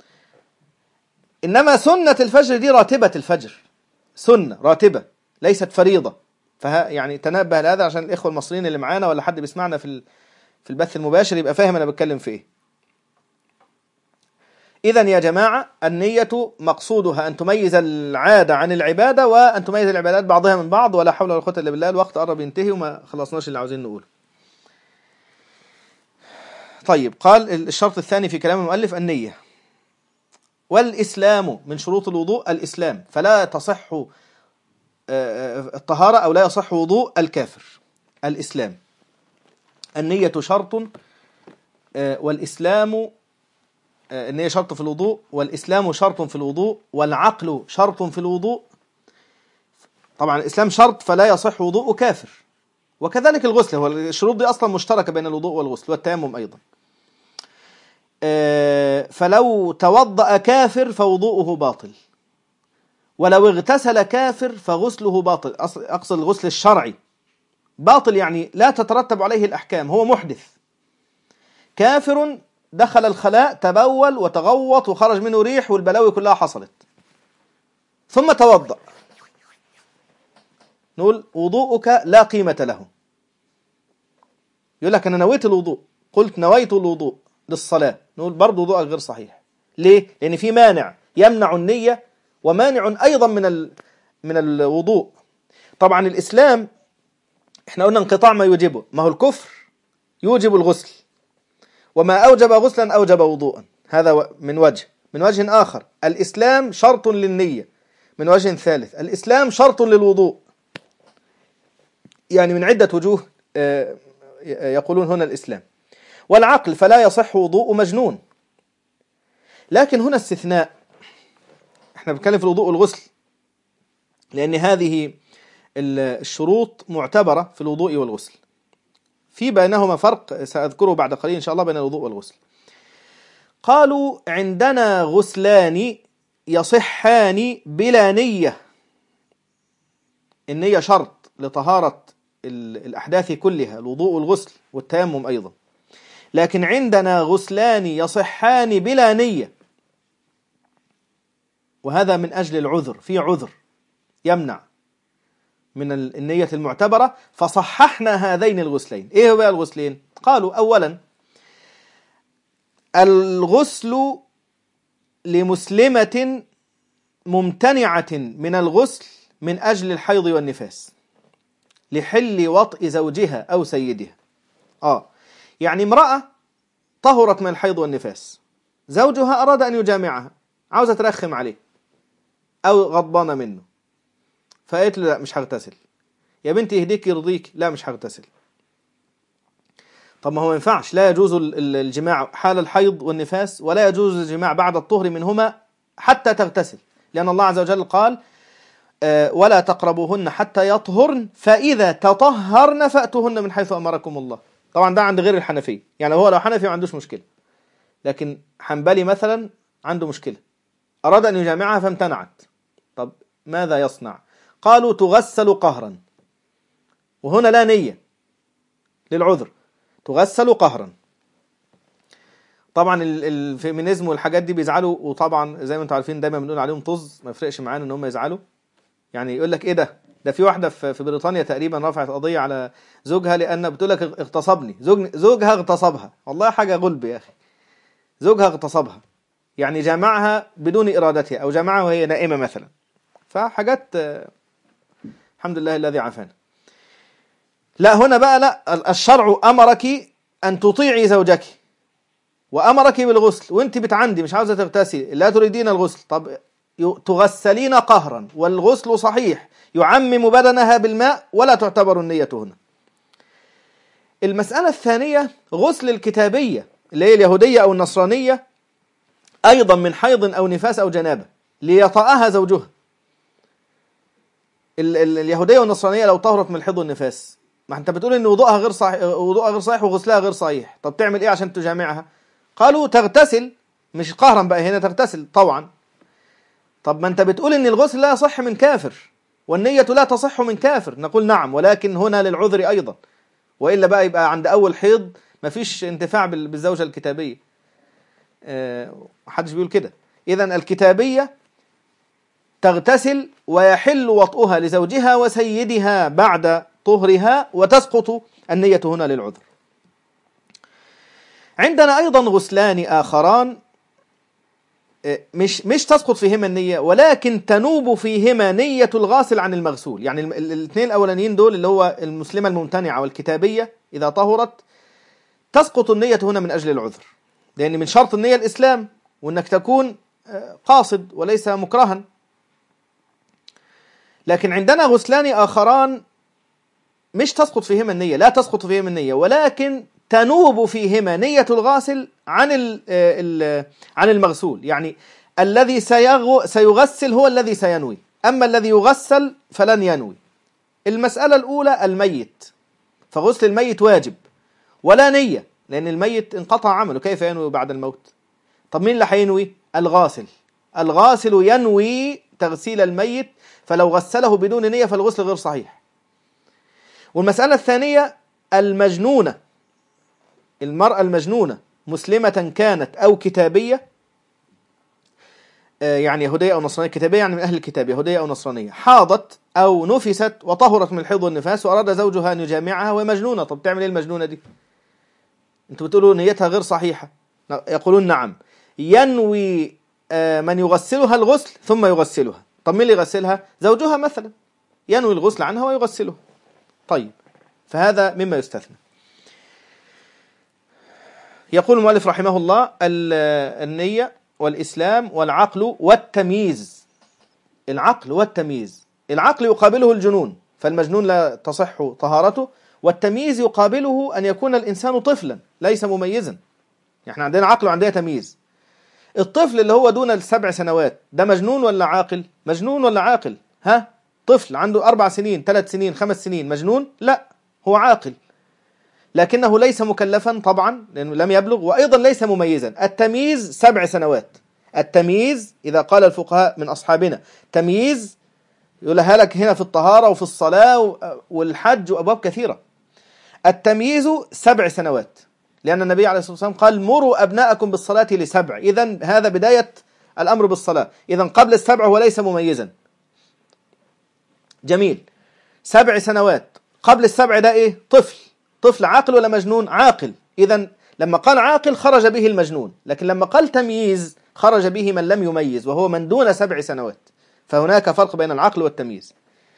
إنما سنة الفجر دي راتبة الفجر، سنة راتبة ليست فريضة. فها يعني تنبه لهذا عشان الإخوة المصريين اللي معانا ولا حد بيسمعنا في في البث المباشر يبقى فاهم أنا بتكلم في إيه. إذن يا جماعة النية مقصودها أن تميز العادة عن العبادة، وأن تميز العبادات بعضها من بعض، ولا حول ولا قوة إلا بالله. الوقت قرب ينتهي وما خلصناش اللي عاوزين نقوله. طيب، قال الشرط الثاني في كلام المؤلف النية. والإسلام من شروط الوضوء الإسلام، فلا تصح الطهارة أو لا يصح وضوء الكافر. الإسلام، النية شرط، والإسلام النية شرط في الوضوء، والإسلام شرط في الوضوء، والعقل شرط في الوضوء. طبعا الإسلام شرط فلا يصح وضوء كافر، وكذلك الغسل، هو الشروط دي أصلا مشتركة بين الوضوء والغسل والتيمم أيضا. فلو توضأ كافر فوضوءه باطل، ولو اغتسل كافر فغسله باطل. أقصد الغسل الشرعي باطل، يعني لا تترتب عليه الأحكام، هو محدث. كافر دخل الخلاء تبول وتغوط وخرج منه ريح والبلاوي كلها حصلت، ثم توضأ، نقول وضوءك لا قيمة له. يقول لك أنا نويت الوضوء، قلت نويت الوضوء للصلاة، نقول برضو وضوءك غير صحيح. ليه؟ لأن في مانع يمنع النية، ومانع أيضا من ال... من الوضوء. طبعا الإسلام احنا قلنا انقطاع ما يوجبه، ما هو الكفر يوجب الغسل، وما أوجب غسلا أوجب وضوءا. هذا من وجه. من وجه آخر الإسلام شرط للنية. من وجه ثالث الإسلام شرط للوضوء. يعني من عدة وجوه يقولون هنا الإسلام. والعقل، فلا يصح وضوء مجنون. لكن هنا استثناء، احنا بنتكلم في الوضوء والغسل لأن هذه الشروط معتبرة في الوضوء والغسل. في بينهما فرق سأذكره بعد قليل إن شاء الله بين الوضوء والغسل. قالوا عندنا غسلان يصحان بلا نية. النية شرط لطهارة الأحداث كلها، الوضوء والغسل والتيمم أيضا. لكن عندنا غسلان يصحان بلا نية، وهذا من أجل العذر، في عذر يمنع من النية المعتبرة، فصححنا هذين الغسلين. إيه هو الغسلين؟ قالوا أولا الغسل لمسلمة ممتنعة من الغسل من أجل الحيض والنفاس لحل وطئ زوجها أو سيدها. آه يعني امرأة طهرت من الحيض والنفاس، زوجها أراد أن يجامعها، عاوزة ترخم عليه أو غضبانة منه، فقالت له لا مش هغتسل. يا بنتي يهديك يرضيك، لا مش هغتسل. طب ما هو ما ينفعش، لا يجوز الجماع حال الحيض والنفاس، ولا يجوز الجماع بعد الطهر منهما حتى تغتسل، لأن الله عز وجل قال ولا تقربوهن حتى يطهرن فإذا تطهرن فأتوهن من حيث أمركم الله. طبعا ده عند غير الحنفية، يعني هو لو حنفي ما عندوش مشكلة، لكن حنبلي مثلا عنده مشكلة، أراد أن يجامعها فامتنعت، طب ماذا يصنع؟ قالوا تغسل قهرا، وهنا لا نية للعذر، تغسل قهرا. طبعا الفيمينيزم والحاجات دي بيزعلوا، وطبعا زي ما انتم عارفين دايما بنقول عليهم طز، ما يفرقش معانا ان هم يزعلوا. يعني يقول لك ايه ده ده في واحده في بريطانيا تقريبا رفعت قضيه على زوجها لان بتقول لك اغتصبني، زوج زوجها اغتصبها. والله حاجه غلب يا اخي، زوجها اغتصبها يعني جامعها بدون ارادتها، او جامعها وهي نائمه مثلا. فحاجات الحمد لله الذي عافانا. لا هنا بقى لا، الشرع امرك ان تطيعي زوجك وأمرك بالغسل، وانت بتعندي مش عاوزة تغتسلي، لا تريدين الغسل، طب تغسلين قهرا والغسل صحيح يعمم بدنها بالماء ولا تعتبر النية هنا. المسألة الثانية غسل الكتابية اللي هي اليهودية أو النصرانية أيضا من حيض أو نفاس أو جنابة ليطأها زوجها. ال ال اليهودية والنصرانية لو طهرت من الحيض والنفاس، ما انت بتقول ان وضوءها غير صحيح، وضوءها غير صحيح وغسلها غير صحيح، طب تعمل ايه عشان تجامعها؟ قالوا تغتسل، مش قهرا بقى هنا، تغتسل طبعا. طب ما انت بتقول ان الغسل لا يصح من كافر والنية لا تصح من كافر، نقول نعم، ولكن هنا للعذر ايضا، وإلا بقى يبقى عند اول حيض مفيش انتفاع بالزوجة الكتابية. أه محدش بيقول كده. اذا الكتابية تغتسل ويحل وطئها لزوجها وسيدها بعد طهرها، وتسقط النية هنا للعذر. عندنا أيضا غسلان آخران مش مش تسقط فيهما النية، ولكن تنوب فيهما نية الغاسل عن المغسول. يعني الاثنين الأولانيين دول اللي هو المسلمة الممتنعة والكتابية إذا طهرت تسقط النية هنا من أجل العذر، لأن من شرط النية الإسلام، وأنك تكون قاصد وليس مكرها. لكن عندنا غسلان آخران مش تسقط فيهما النية، لا تسقط فيهما النية، ولكن تنوب فيهما نية الغاسل عن ال عن المغسول. يعني الذي سيغسل هو الذي سينوي، أما الذي يغسل فلن ينوي. المسألة الأولى الميت، فغسل الميت واجب ولا نية، لأن الميت انقطع عمله، كيف ينوي بعد الموت؟ طب مين اللي هينوي؟ الغاسل. الغاسل ينوي تغسيل الميت، فلو غسله بدون نية فالغسل غير صحيح. والمسألة الثانية المجنونة، المرأة المجنونة مسلمة كانت أو كتابية، يعني يهودية أو نصرانية. كتابية يعني من أهل الكتاب، يهودية أو نصرانية، حاضت أو نفست وطهرت من الحيض والنفاس وأراد زوجها أن يجامعها وهي مجنونة. طب تعمل إيه المجنونة دي؟ أنتوا بتقولوا نيتها غير صحيحة. يقولون نعم، ينوي من يغسلها الغسل ثم يغسلها. طب مين اللي يغسلها؟ زوجها مثلا، ينوي الغسل عنها ويغسله. طيب، فهذا مما يستثنى. يقول المؤلف رحمه الله النية والإسلام والعقل والتمييز. العقل والتمييز، العقل يقابله الجنون، فالمجنون لا تصح طهارته، والتمييز يقابله أن يكون الإنسان طفلا ليس مميزا. احنا عندنا عقل وعندنا تمييز. الطفل اللي هو دون السبع سنوات ده مجنون ولا عاقل؟ مجنون ولا عاقل؟ ها؟ طفل عنده أربع سنين، ثلاث سنين، خمس سنين، مجنون؟ لا، هو عاقل، لكنه ليس مكلفا طبعا لأنه لم يبلغ، وأيضا ليس مميزا. التمييز سبع سنوات. التمييز إذا قال الفقهاء من أصحابنا تمييز، يقولها لك هنا في الطهارة وفي الصلاة والحج وأبواب كثيرة. التمييز سبع سنوات، لأن النبي عليه الصلاة والسلام قال مروا أبناءكم بالصلاة لسبع. إذن هذا بداية الأمر بالصلاة، إذن قبل السبع هو ليس مميزا. جميل، سبع سنوات. قبل السبع ده إيه؟ طفل. طفل عاقل ولا مجنون؟ عاقل. إذن لما قال عاقل خرج به المجنون، لكن لما قال تمييز خرج به من لم يميز وهو من دون سبع سنوات. فهناك فرق بين العقل والتمييز.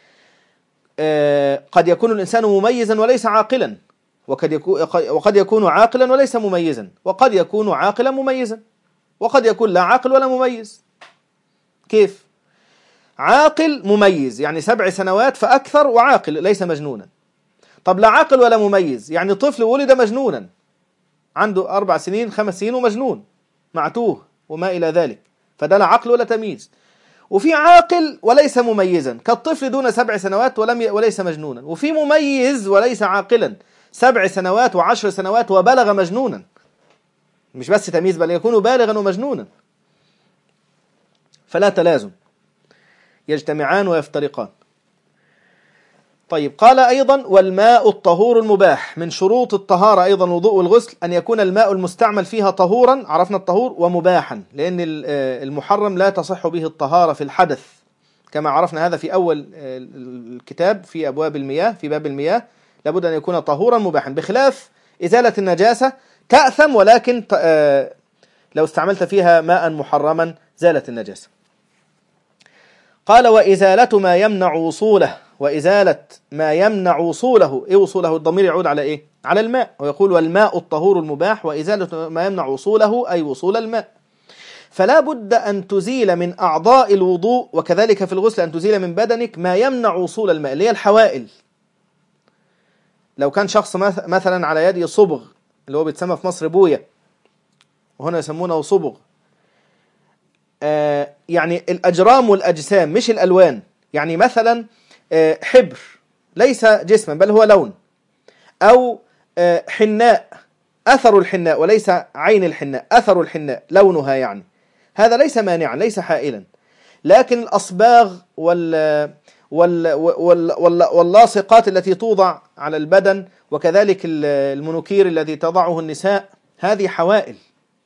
آه قد يكون الإنسان مميزا وليس عاقلا، وقد يكون وقد يكون عاقلا وليس مميزا، وقد يكون عاقلا مميزا، وقد يكون لا عاقل ولا مميز. كيف؟ عاقل مميز يعني سبع سنوات فأكثر وعاقل ليس مجنونا. طب لا عاقل ولا مميز، يعني طفل ولد مجنونا عنده أربع سنين خمس سنين ومجنون معتوه وما إلى ذلك، فده لا عقل ولا تمييز. وفي عاقل وليس مميزا كالطفل دون سبع سنوات ولم ي... وليس مجنونا، وفي مميز وليس عاقلا سبع سنوات وعشر سنوات وبلغ مجنونا، مش بس تمييز بل يكون بالغا ومجنونا، فلا تلازم، يجتمعان ويفترقان. طيب قال أيضا والماء الطهور المباح، من شروط الطهارة أيضا الوضوء والغسل أن يكون الماء المستعمل فيها طهورا، عرفنا الطهور، ومباحا، لأن المحرم لا تصح به الطهارة في الحدث كما عرفنا هذا في أول الكتاب في أبواب المياه، في باب المياه لابد أن يكون طهورا مباحا، بخلاف إزالة النجاسة تأثم ولكن لو استعملت فيها ماء محرما زالت النجاسة. قال وإزالة ما يمنع وصوله، وإزالة ما يمنع وصوله، إيه وصوله؟ الضمير يعود على إيه؟ على الماء، ويقول والماء الطهور المباح، وإزالة ما يمنع وصوله أي وصول الماء. فلا بد أن تزيل من أعضاء الوضوء وكذلك في الغسل أن تزيل من بدنك ما يمنع وصول الماء اللي هي الحوائل. لو كان شخص مثلا على يده صبغ اللي هو بيتسمى في مصر بوية وهنا يسمونه صبغ، آه يعني الأجرام والأجسام مش الألوان، يعني مثلا آه حبر ليس جسما بل هو لون، أو آه حناء أثر الحناء وليس عين الحناء، أثر الحناء لونها، يعني هذا ليس مانعا ليس حائلا. لكن الأصباغ وال وال وال وال واللاصقات التي توضع على البدن وكذلك المنوكير الذي تضعه النساء هذه حوائل،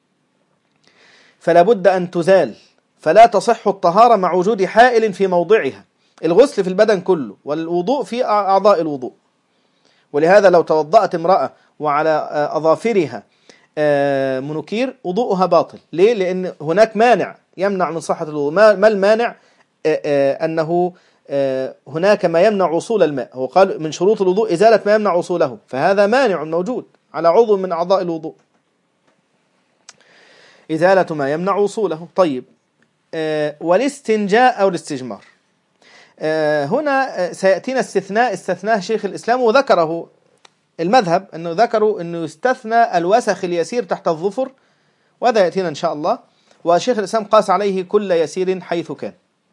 فلا بد أن تزال، فلا تصح الطهارة مع وجود حائل في موضعها. الغسل في البدن كله والوضوء في أعضاء الوضوء. ولهذا لو توضأت امرأة وعلى أظافرها منوكير وضوءها باطل. ليه؟ لأن هناك مانع يمنع من صحة الوضوء. ما المانع؟ أنه هناك ما يمنع وصول الماء، هو قال من شروط الوضوء إزالة ما يمنع وصوله، فهذا مانع موجود على عضو من أعضاء الوضوء، إزالة ما يمنع وصوله. طيب والاستنجاء أو الاستجمار، هنا سيأتينا استثناء استثناء شيخ الإسلام وذكره المذهب أنه ذكروا أنه يستثنى الوسخ اليسير تحت الظفر، وهذا يأتينا إن شاء الله. وشيخ الإسلام قاس عليه كل يسير حيث كان.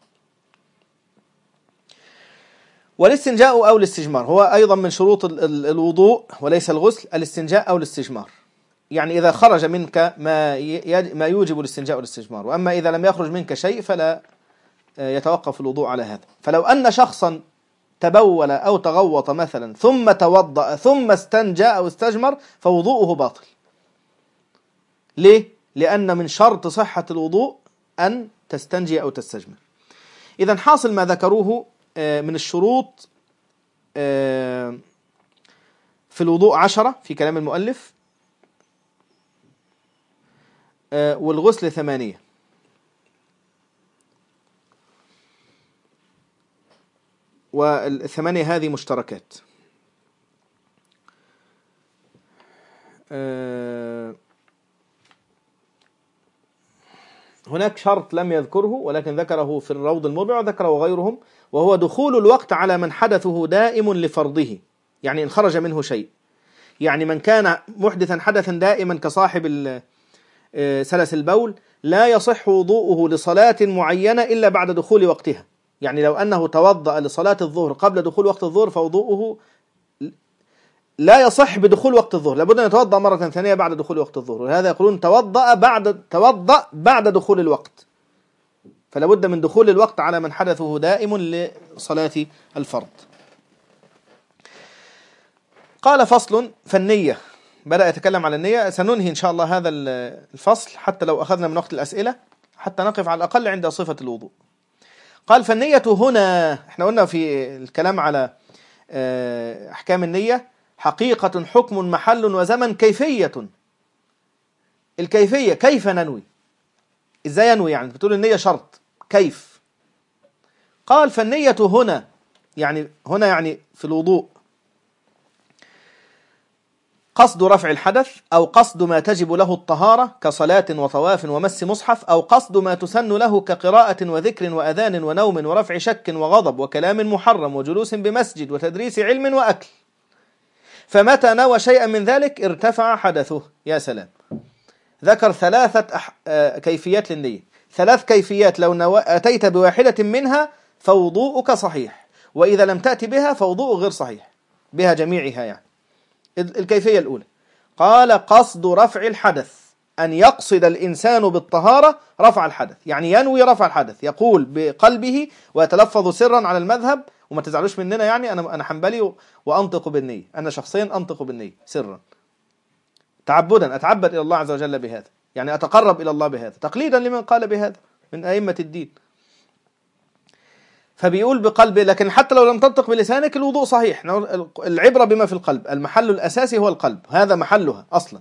والاستنجاء أو الاستجمار هو أيضا من شروط الوضوء وليس الغسل، الاستنجاء أو الاستجمار، يعني إذا خرج منك ما ما يوجب الاستنجاء والاستجمار، وأما إذا لم يخرج منك شيء فلا يتوقف الوضوء على هذا. فلو أن شخصا تبول أو تغوط مثلا ثم توضأ ثم استنجى أو استجمر فوضوءه باطل. ليه؟ لأن من شرط صحة الوضوء أن تستنجي أو تستجمر. إذن حاصل ما ذكروه من الشروط في الوضوء عشرة في كلام المؤلف، والغسل ثمانية. والثمانية هذه مشتركات. هناك شرط لم يذكره ولكن ذكره في الروض المربع وذكره غيرهم، وهو دخول الوقت على من حدثه دائم لفرضه، يعني إن خرج منه شيء، يعني من كان محدثا حدثا دائما كصاحب سلس البول لا يصح وضوءه لصلاة معينة إلا بعد دخول وقتها. يعني لو أنه توضأ لصلاة الظهر قبل دخول وقت الظهر فوضوءه لا يصح بدخول وقت الظهر، لابد أن يتوضأ مرة ثانية بعد دخول وقت الظهر، ولهذا يقولون توضأ بعد توضأ بعد دخول الوقت، فلا بد من دخول الوقت على من حدثه دائم لصلاة الفرض. قال فصل فالنية، بدأ يتكلم على النية. سننهي إن شاء الله هذا الفصل حتى لو أخذنا من وقت الأسئلة حتى نقف على الأقل عند صفة الوضوء. قال فالنية هنا، احنا قلنا في الكلام على أحكام النية حقيقة حكم محل وزمن كيفية. الكيفية كيف ننوي، ازاي ينوي، يعني بتقول النية شرط، كيف؟ قال فالنية هنا، يعني هنا يعني في الوضوء قصد رفع الحدث، أو قصد ما تجب له الطهارة كصلاة وطواف ومس مصحف، أو قصد ما تسن له كقراءة وذكر وأذان ونوم ورفع شك وغضب وكلام محرم وجلوس بمسجد وتدريس علم وأكل. فمتى نوى شيئا من ذلك ارتفع حدثه. يا سلام، ذكر ثلاثة أح... آه... كيفيات للنية، ثلاث كيفيات، لو نو... أتيت بواحدة منها فوضوءك صحيح، وإذا لم تأتي بها فوضوء غير صحيح، بها جميعها. يعني الكيفية الأولى قال قصد رفع الحدث، أن يقصد الإنسان بالطهارة رفع الحدث، يعني ينوي رفع الحدث، يقول بقلبه ويتلفظ سرا على المذهب، وما تزعلوش مننا، يعني أنا أنا حنبلي وأنطق بالنية، أنا شخصيا أنطق بالنية سرا تعبدا، أتعبد إلى الله عز وجل بهذا، يعني أتقرب إلى الله بهذا، تقليدا لمن قال بهذا من أئمة الدين. فبيقول بقلبه، لكن حتى لو لم تنطق بلسانك الوضوء صحيح. العبرة بما في القلب، المحل الأساسي هو القلب، هذا محلها أصلا.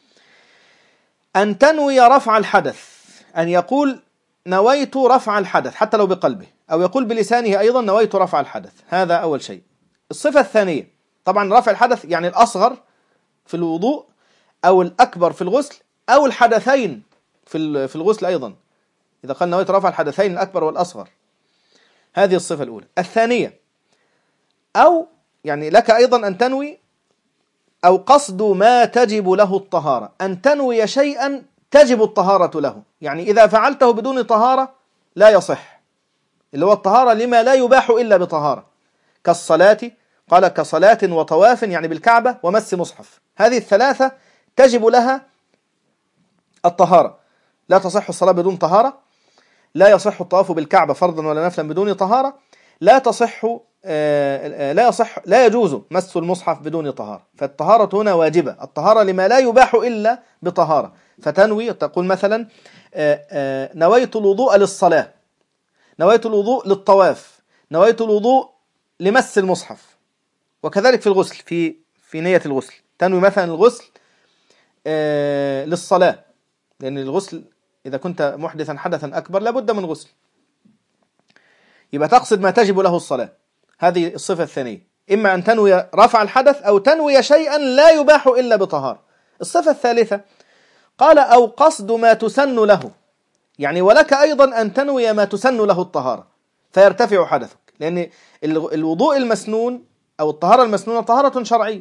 أن تنوي رفع الحدث، أن يقول نويت رفع الحدث حتى لو بقلبه، أو يقول بلسانه أيضا نويت رفع الحدث، هذا أول شيء. الصفة الثانية، طبعا رفع الحدث يعني الأصغر في الوضوء أو الأكبر في الغسل أو الحدثين في في الغسل أيضا، إذا قال نويت رفع الحدثين الأكبر والأصغر، هذه الصفة الأولى. الثانية، أو يعني لك أيضا أن تنوي أو قصد ما تجب له الطهارة، أن تنوي شيئا تجب الطهارة له، يعني إذا فعلته بدون طهارة لا يصح، اللي هو الطهارة لما لا يباح إلا بطهارة، كالصلاة، قال كصلاة وطواف يعني بالكعبة ومس مصحف، هذه الثلاثة تجب لها الطهارة، لا تصح الصلاة بدون طهارة، لا يصح الطواف بالكعبة فرضا ولا نفلا بدون طهارة، لا تصح لا يصح لا يجوز مس المصحف بدون طهارة. فالطهارة هنا واجبة، الطهارة لما لا يباح إلا بطهارة. فتنوي، تقول مثلا نويت الوضوء للصلاة، نويت الوضوء للطواف، نويت الوضوء لمس المصحف. وكذلك في الغسل، في في نية الغسل تنوي مثلا الغسل للصلاة، لأن الغسل إذا كنت محدثا حدثا أكبر لابد من غسل، يبقى تقصد ما تجب له الصلاة. هذه الصفة الثانية، إما أن تنوي رفع الحدث أو تنوي شيئا لا يباح إلا بطهارة. الصفة الثالثة قال أو قصد ما تسن له، يعني ولك أيضا أن تنوي ما تسن له الطهارة فيرتفع حدثك، لأن الوضوء المسنون أو الطهارة المسنونة طهارة شرعية.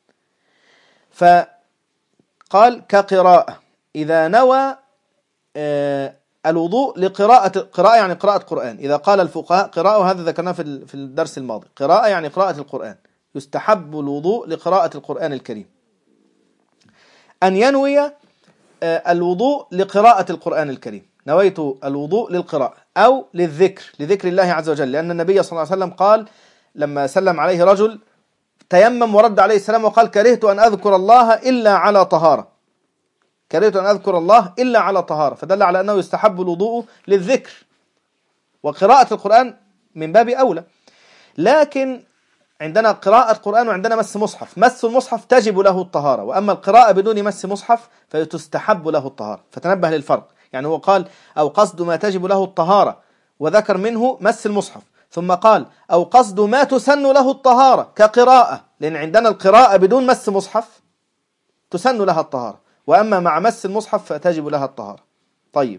فقال كقراءة، إذا نوى الوضوء لقراءة، قراءة يعني قراءة قرآن، إذا قال الفقهاء قراءة، وهذا ذكرناه في في الدرس الماضي، قراءة يعني قراءة القرآن، يستحب الوضوء لقراءة القرآن الكريم. أن ينوي الوضوء لقراءة القرآن الكريم، نويت الوضوء للقراءة أو للذكر، لذكر الله عز وجل، لأن النبي صلى الله عليه وسلم قال لما سلم عليه رجل تيمم ورد عليه السلام وقال كرهت أن أذكر الله إلا على طهارة، كرهت أن أذكر الله إلا على طهارة، فدل على أنه يستحب الوضوء للذكر، وقراءة القرآن من باب أولى. لكن عندنا قراءة قرآن وعندنا مس مصحف، مس المصحف تجب له الطهارة، وأما القراءة بدون مس مصحف فتستحب له الطهارة. فتنبه للفرق، يعني هو قال أو قصد ما تجب له الطهارة وذكر منه مس المصحف، ثم قال أو قصد ما تسن له الطهارة كقراءة، لأن عندنا القراءة بدون مس مصحف تسن لها الطهارة، وأما مع مس المصحف فتجب لها الطهارة. طيب،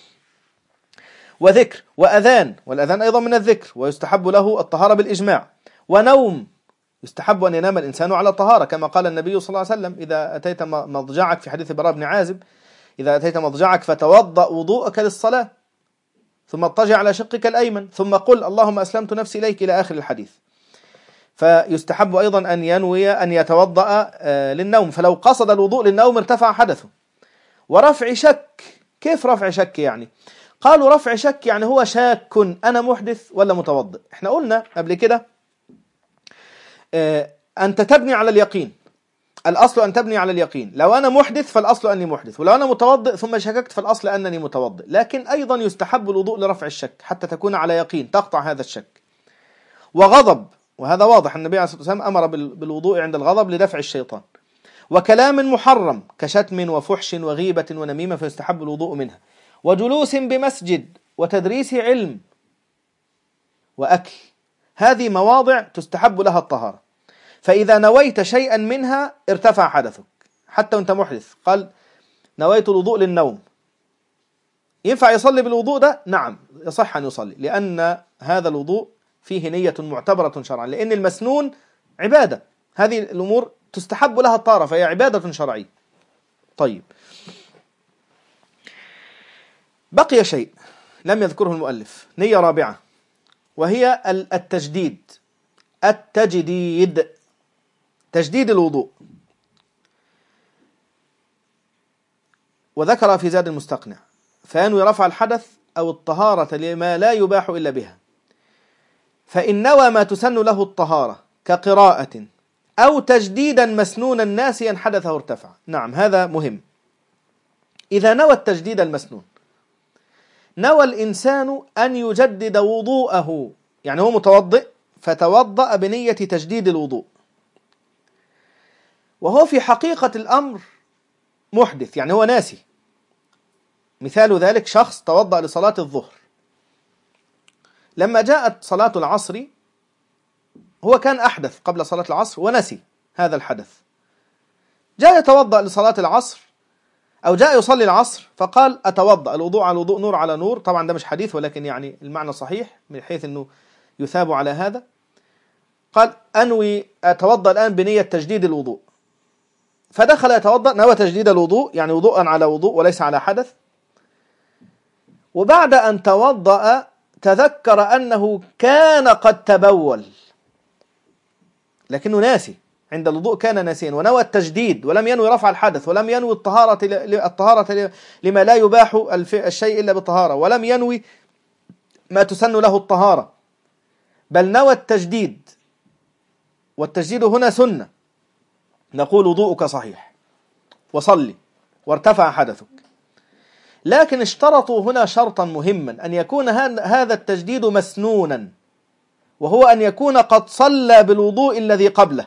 وذكر وأذان، والأذان أيضا من الذكر ويستحب له الطهارة بالإجماع. ونوم، يستحب أن ينام الإنسان على طهارة، كما قال النبي صلى الله عليه وسلم إذا أتيت مضجعك في حديث براء بن عازب، إذا أتيت مضجعك فتوضأ وضوءك للصلاة ثم اضطجع على شقك الأيمن ثم قل اللهم أسلمت نفسي إليك إلى آخر الحديث. فيستحب أيضا أن ينوي أن يتوضأ للنوم، فلو قصد الوضوء للنوم ارتفع حدثه. ورفع شك، كيف رفع شك يعني؟ قالوا رفع شك يعني هو شاك أنا محدث ولا متوضئ. احنا قلنا قبل كده أنت تبني على اليقين، الأصل أن تبني على اليقين، لو أنا محدث فالأصل أني محدث، ولو أنا متوضئ ثم شككت فالأصل أنني متوضئ. لكن أيضا يستحب الوضوء لرفع الشك حتى تكون على يقين تقطع هذا الشك. وغضب، وهذا واضح، النبي عليه الصلاة والسلام أمر بالوضوء عند الغضب لدفع الشيطان. وكلام محرم كشتم وفحش وغيبة ونميمة فيستحب الوضوء منها. وجلوس بمسجد وتدريس علم وأكل، هذه مواضع تستحب لها الطهارة. فإذا نويت شيئا منها ارتفع حدثك حتى وانت محدث. قال نويت الوضوء للنوم، ينفع يصلي بالوضوء ده؟ نعم يصح أن يصلي، لأن هذا الوضوء فيه نية معتبرة شرعا، لأن المسنون عبادة، هذه الأمور تستحب لها الطهارة فهي عبادة شرعية. طيب، بقي شيء لم يذكره المؤلف، نية رابعة، وهي التجديد. التجديد تجديد الوضوء، وذكر في زاد المستقنع فينوي رفع الحدث أو الطهارة لما لا يباح إلا بها، فإن نوى ما تسن له الطهارة كقراءة أو تجديدا مسنونا ناسيا حدثه ارتفع. نعم هذا مهم. إذا نوى التجديد المسنون، نوى الإنسان أن يجدد وضوءه، يعني هو متوضئ فتوضأ بنية تجديد الوضوء، وهو في حقيقة الأمر محدث، يعني هو ناسي. مثال ذلك شخص توضأ لصلاة الظهر، لما جاءت صلاة العصر هو كان أحدث قبل صلاة العصر ونسي هذا الحدث، جاء يتوضأ لصلاة العصر أو جاء يصلي العصر فقال أتوضأ، الوضوء على الوضوء نور على نور، طبعا ده مش حديث ولكن يعني المعنى صحيح من حيث أنه يثاب على هذا. قال أنوي أتوضأ الآن بنية تجديد الوضوء، فدخل يتوضأ نوى تجديد الوضوء، يعني وضوءا على وضوء وليس على حدث، وبعد أن توضأ تذكر أنه كان قد تبول لكنه ناسي، عند الوضوء كان ناسيا، ونوى التجديد ولم ينوي رفع الحدث، ولم ينوي الطهارة الطهارة لما لا يباح الشيء إلا بالطهارة، ولم ينوي ما تسن له الطهارة، بل نوى التجديد، والتجديد هنا سنة، نقول وضوءك صحيح وصلي وارتفع حدثك. لكن اشترطوا هنا شرطا مهما، أن يكون هذا التجديد مسنونا، وهو أن يكون قد صلى بالوضوء الذي قبله،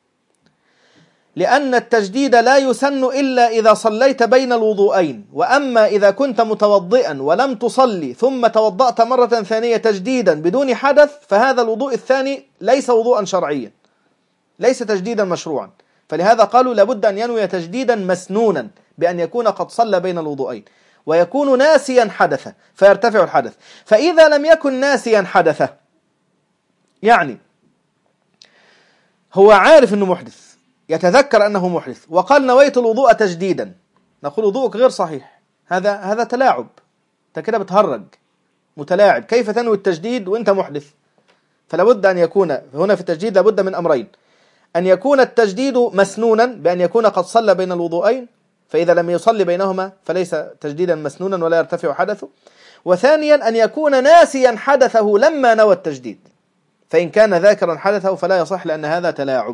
لأن التجديد لا يسن إلا إذا صليت بين الوضوءين، وأما إذا كنت متوضئا ولم تصلي ثم توضأت مرة ثانية تجديدا بدون حدث، فهذا الوضوء الثاني ليس وضوءا شرعيا، ليس تجديدا مشروعا، فلهذا قالوا لابد أن ينوي تجديدا مسنونا بأن يكون قد صلى بين الوضوءين، ويكون ناسيا حدثه فيرتفع الحدث. فإذا لم يكن ناسيا حدثه، يعني هو عارف أنه محدث، يتذكر أنه محدث وقال نويت الوضوء تجديدا، نقول وضوءك غير صحيح، هذا هذا تلاعب، أنت كده بتهرج متلاعب، كيف تنوي التجديد وأنت محدث؟ فلابد أن يكون هنا في التجديد لابد من أمرين، أن يكون التجديد مسنونا بأن يكون قد صلى بين الوضوءين، فإذا لم يصلي بينهما فليس تجديدا مسنونا ولا يرتفع حدثه، وثانيا أن يكون ناسيا حدثه لما نوى التجديد، فإن كان ذاكرا حدثه فلا يصح لأن هذا تلاعب.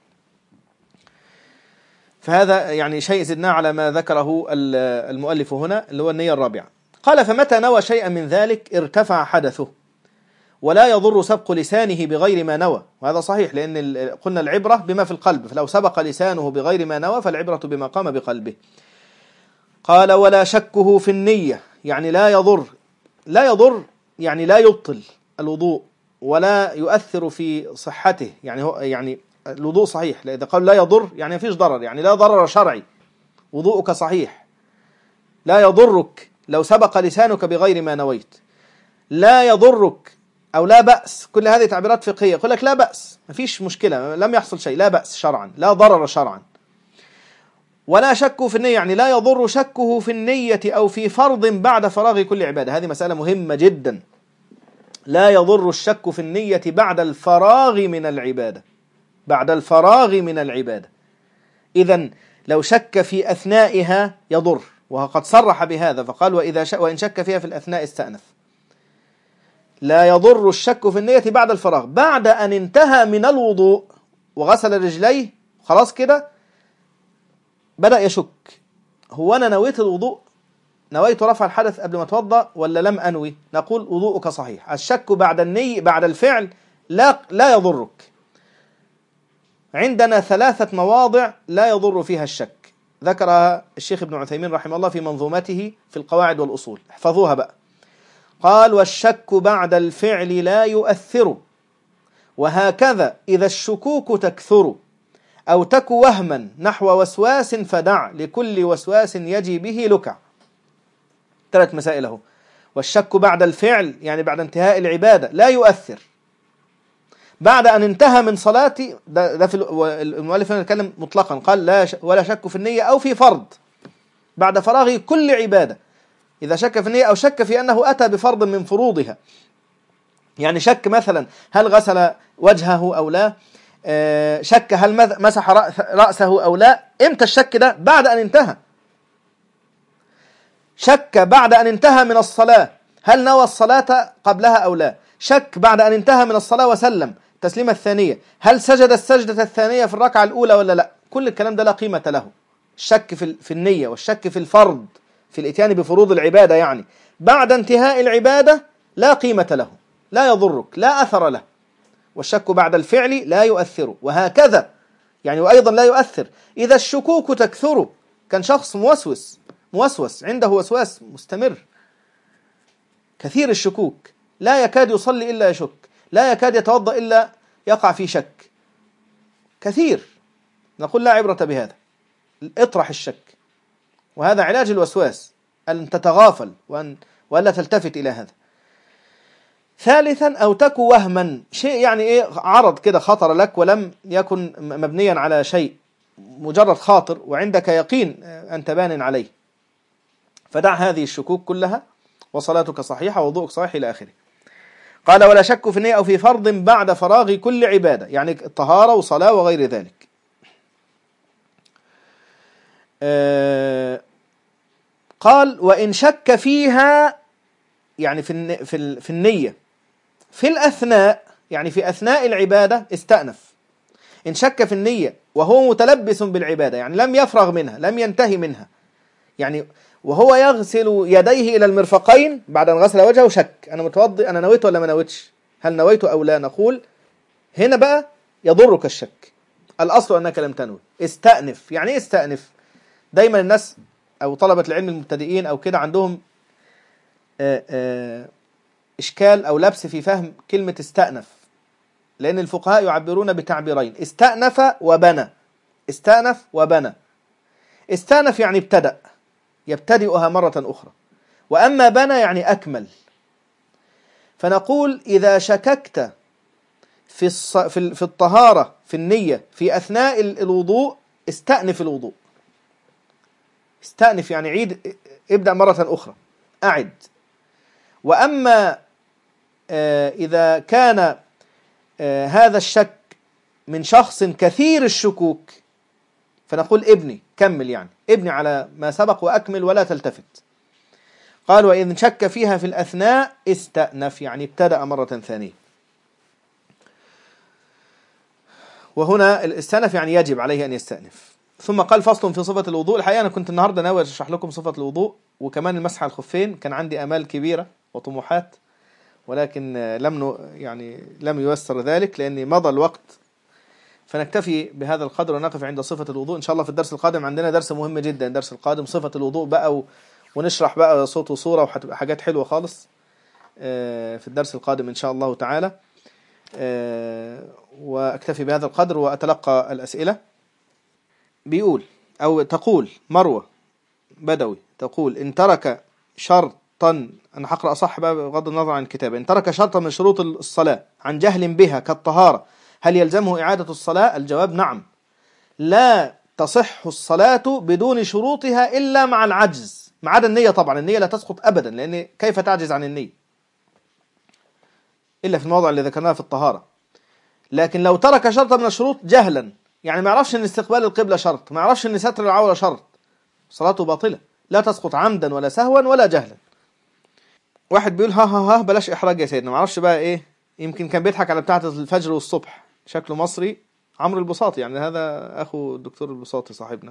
فهذا يعني شيء زدناه على ما ذكره المؤلف هنا اللي هو النية الرابعة. قال فمتى نوى شيئا من ذلك ارتفع حدثه، ولا يضر سبق لسانه بغير ما نوى، وهذا صحيح لأن قلنا العبرة بما في القلب، فلو سبق لسانه بغير ما نوى فالعبرة بما قام بقلبه. قال ولا شكه في النية، يعني لا يضر، لا يضر يعني لا يبطل الوضوء ولا يؤثر في صحته، يعني هو يعني الوضوء صحيح، إذا قال لا يضر يعني ما فيش ضرر، يعني لا ضرر شرعي، وضوءك صحيح، لا يضرك لو سبق لسانك بغير ما نويت، لا يضرك أو لا بأس، كل هذه تعبيرات فقهية، يقول لك لا بأس، ما فيش مشكلة، لم يحصل شيء، لا بأس شرعا، لا ضرر شرعا. ولا شك في النية، يعني لا يضر شكه في النية أو في فرض بعد فراغ كل عبادة، هذه مسألة مهمة جدا، لا يضر الشك في النية بعد الفراغ من العبادة، بعد الفراغ من العبادة. إذن لو شك في أثنائها يضر، وقد صرح بهذا فقال وإذا شك وإن شك فيها في الأثناء استأنف. لا يضر الشك في النية بعد الفراغ، بعد أن انتهى من الوضوء وغسل رجليه خلاص كده بدأ يشك، هو أنا نويت الوضوء، نويت رفع الحدث قبل ما اتوضأ ولا لم أنوي؟ نقول وضوءك صحيح. الشك بعد النية بعد الفعل لا لا يضرك. عندنا ثلاثة مواضع لا يضر فيها الشك، ذكرها الشيخ ابن عثيمين رحمه الله في منظومته في القواعد والأصول، احفظوها بقى. قال والشك بعد الفعل لا يؤثر، وهكذا إذا الشكوك تكثر أو تك وهما نحو وسواس فدع لكل وسواس يجي به لكع. ثلاث مسائل اهو. والشك بعد الفعل يعني بعد انتهاء العبادة لا يؤثر. بعد أن انتهى من صلاتي، ده, ده في المؤلف هنا يتكلم مطلقا، قال لا ولا شك في النية أو في فرض بعد فراغ كل عبادة. إذا شك في النية أو شك في أنه أتى بفرض من فروضها، يعني شك مثلا هل غسل وجهه أو لا، شك هل مسح رأسه أو لا. إمتى الشك ده؟ بعد أن انتهى. شك بعد أن انتهى من الصلاة هل نوى الصلاة قبلها أو لا. شك بعد أن انتهى من الصلاة وسلم تسليمة الثانية هل سجد السجدة الثانية في الركعة الأولى ولا لا. كل الكلام ده لا قيمة له. الشك في في النية والشك في الفرض في الاتيان بفروض العبادة يعني بعد انتهاء العبادة لا قيمة له، لا يضرك، لا أثر له. والشك بعد الفعل لا يؤثر. وهكذا يعني وأيضا لا يؤثر إذا الشكوك تكثر. كان شخص موسوس موسوس عنده وسواس مستمر كثير الشكوك، لا يكاد يصلي إلا يشك، لا يكاد يتوضأ إلا يقع في شك كثير. نقول لا عبرة بهذا، اطرح الشك. وهذا علاج الوسواس، أن تتغافل وأن ولا تلتفت إلى هذا. ثالثا أو تك وهما، شيء يعني إيه عرض كده خطر لك ولم يكن مبنيا على شيء، مجرد خاطر وعندك يقين أنت بان عليه، فدع هذه الشكوك كلها وصلاتك صحيحة ووضوءك صحيح إلى آخره. قال ولا شك في النية أو في فرض بعد فراغ كل عبادة، يعني الطهارة وصلاة وغير ذلك. آه قال وإن شك فيها يعني في في في النية في الأثناء، يعني في أثناء العبادة استأنف. إن شك في النية وهو متلبس بالعبادة، يعني لم يفرغ منها لم ينتهي منها، يعني وهو يغسل يديه إلى المرفقين بعد أن غسل وجهه شك أنا متوضئ أنا نويت ولا ما نويتش، هل نويت أو لا. نقول هنا بقى يضرك الشك، الأصل أنك لم تنوي. استأنف. يعني إيه استأنف؟ دايما الناس أو طلبة العلم المبتدئين أو كده عندهم آآ آآ إشكال أو لبس في فهم كلمة استأنف، لأن الفقهاء يعبرون بتعبيرين: استأنف وبنى. استأنف وبنى. استأنف يعني ابتدأ، يبتدئها مرة أخرى، وأما بنى يعني أكمل. فنقول إذا شككت في الص... في في الطهارة في النية في أثناء الوضوء استأنف الوضوء. استأنف يعني عيد، ابدأ مرة أخرى، أعد. وأما آه إذا كان آه هذا الشك من شخص كثير الشكوك فنقول ابني، كمل، يعني ابني على ما سبق وأكمل ولا تلتفت. قال وإن شك فيها في الأثناء استأنف، يعني ابتدأ مرة ثانية. وهنا الاستأنف يعني يجب عليه أن يستأنف. ثم قال فصل في صفة الوضوء. الحقيقة أنا كنت النهاردة ناوي أشرح لكم صفة الوضوء وكمان المسح على الخفين، كان عندي آمال كبيرة وطموحات، ولكن لم يعني لم ييسر ذلك لأن مضى الوقت. فنكتفي بهذا القدر ونقف عند صفة الوضوء. إن شاء الله في الدرس القادم عندنا درس مهم جدا، درس القادم صفة الوضوء بقى و... ونشرح بقى صوت وصورة وهتبقى حاجات حلوة خالص في الدرس القادم إن شاء الله تعالى. وأكتفي بهذا القدر وأتلقى الأسئلة. بيقول أو تقول مروة بدوي، تقول إن ترك شرطا، أنا هقرأ صح بقى بغض النظر عن الكتاب، إن ترك شرطا من شروط الصلاة عن جهل بها كالطهارة هل يلزمه إعادة الصلاة؟ الجواب نعم. لا تصح الصلاة بدون شروطها إلا مع العجز، ما عدا النية طبعا. النية لا تسقط أبدا، لأن كيف تعجز عن النية إلا في الموضع اللي ذكرناه في الطهارة. لكن لو ترك شرطا من الشروط جهلا، يعني ما يعرفش أن استقبال القبلة شرط، ما يعرفش أن ستر العورة شرط، صلاته باطلة، لا تسقط عمدا ولا سهوا ولا جهلا. واحد بيقول ها ها ها بلاش إحراج يا سيدنا، ما اعرفش بقى إيه، يمكن كان بيضحك على بتاعة الفجر والصبح، شكله مصري، عمرو البساطي، يعني هذا أخو الدكتور البساطي صاحبنا.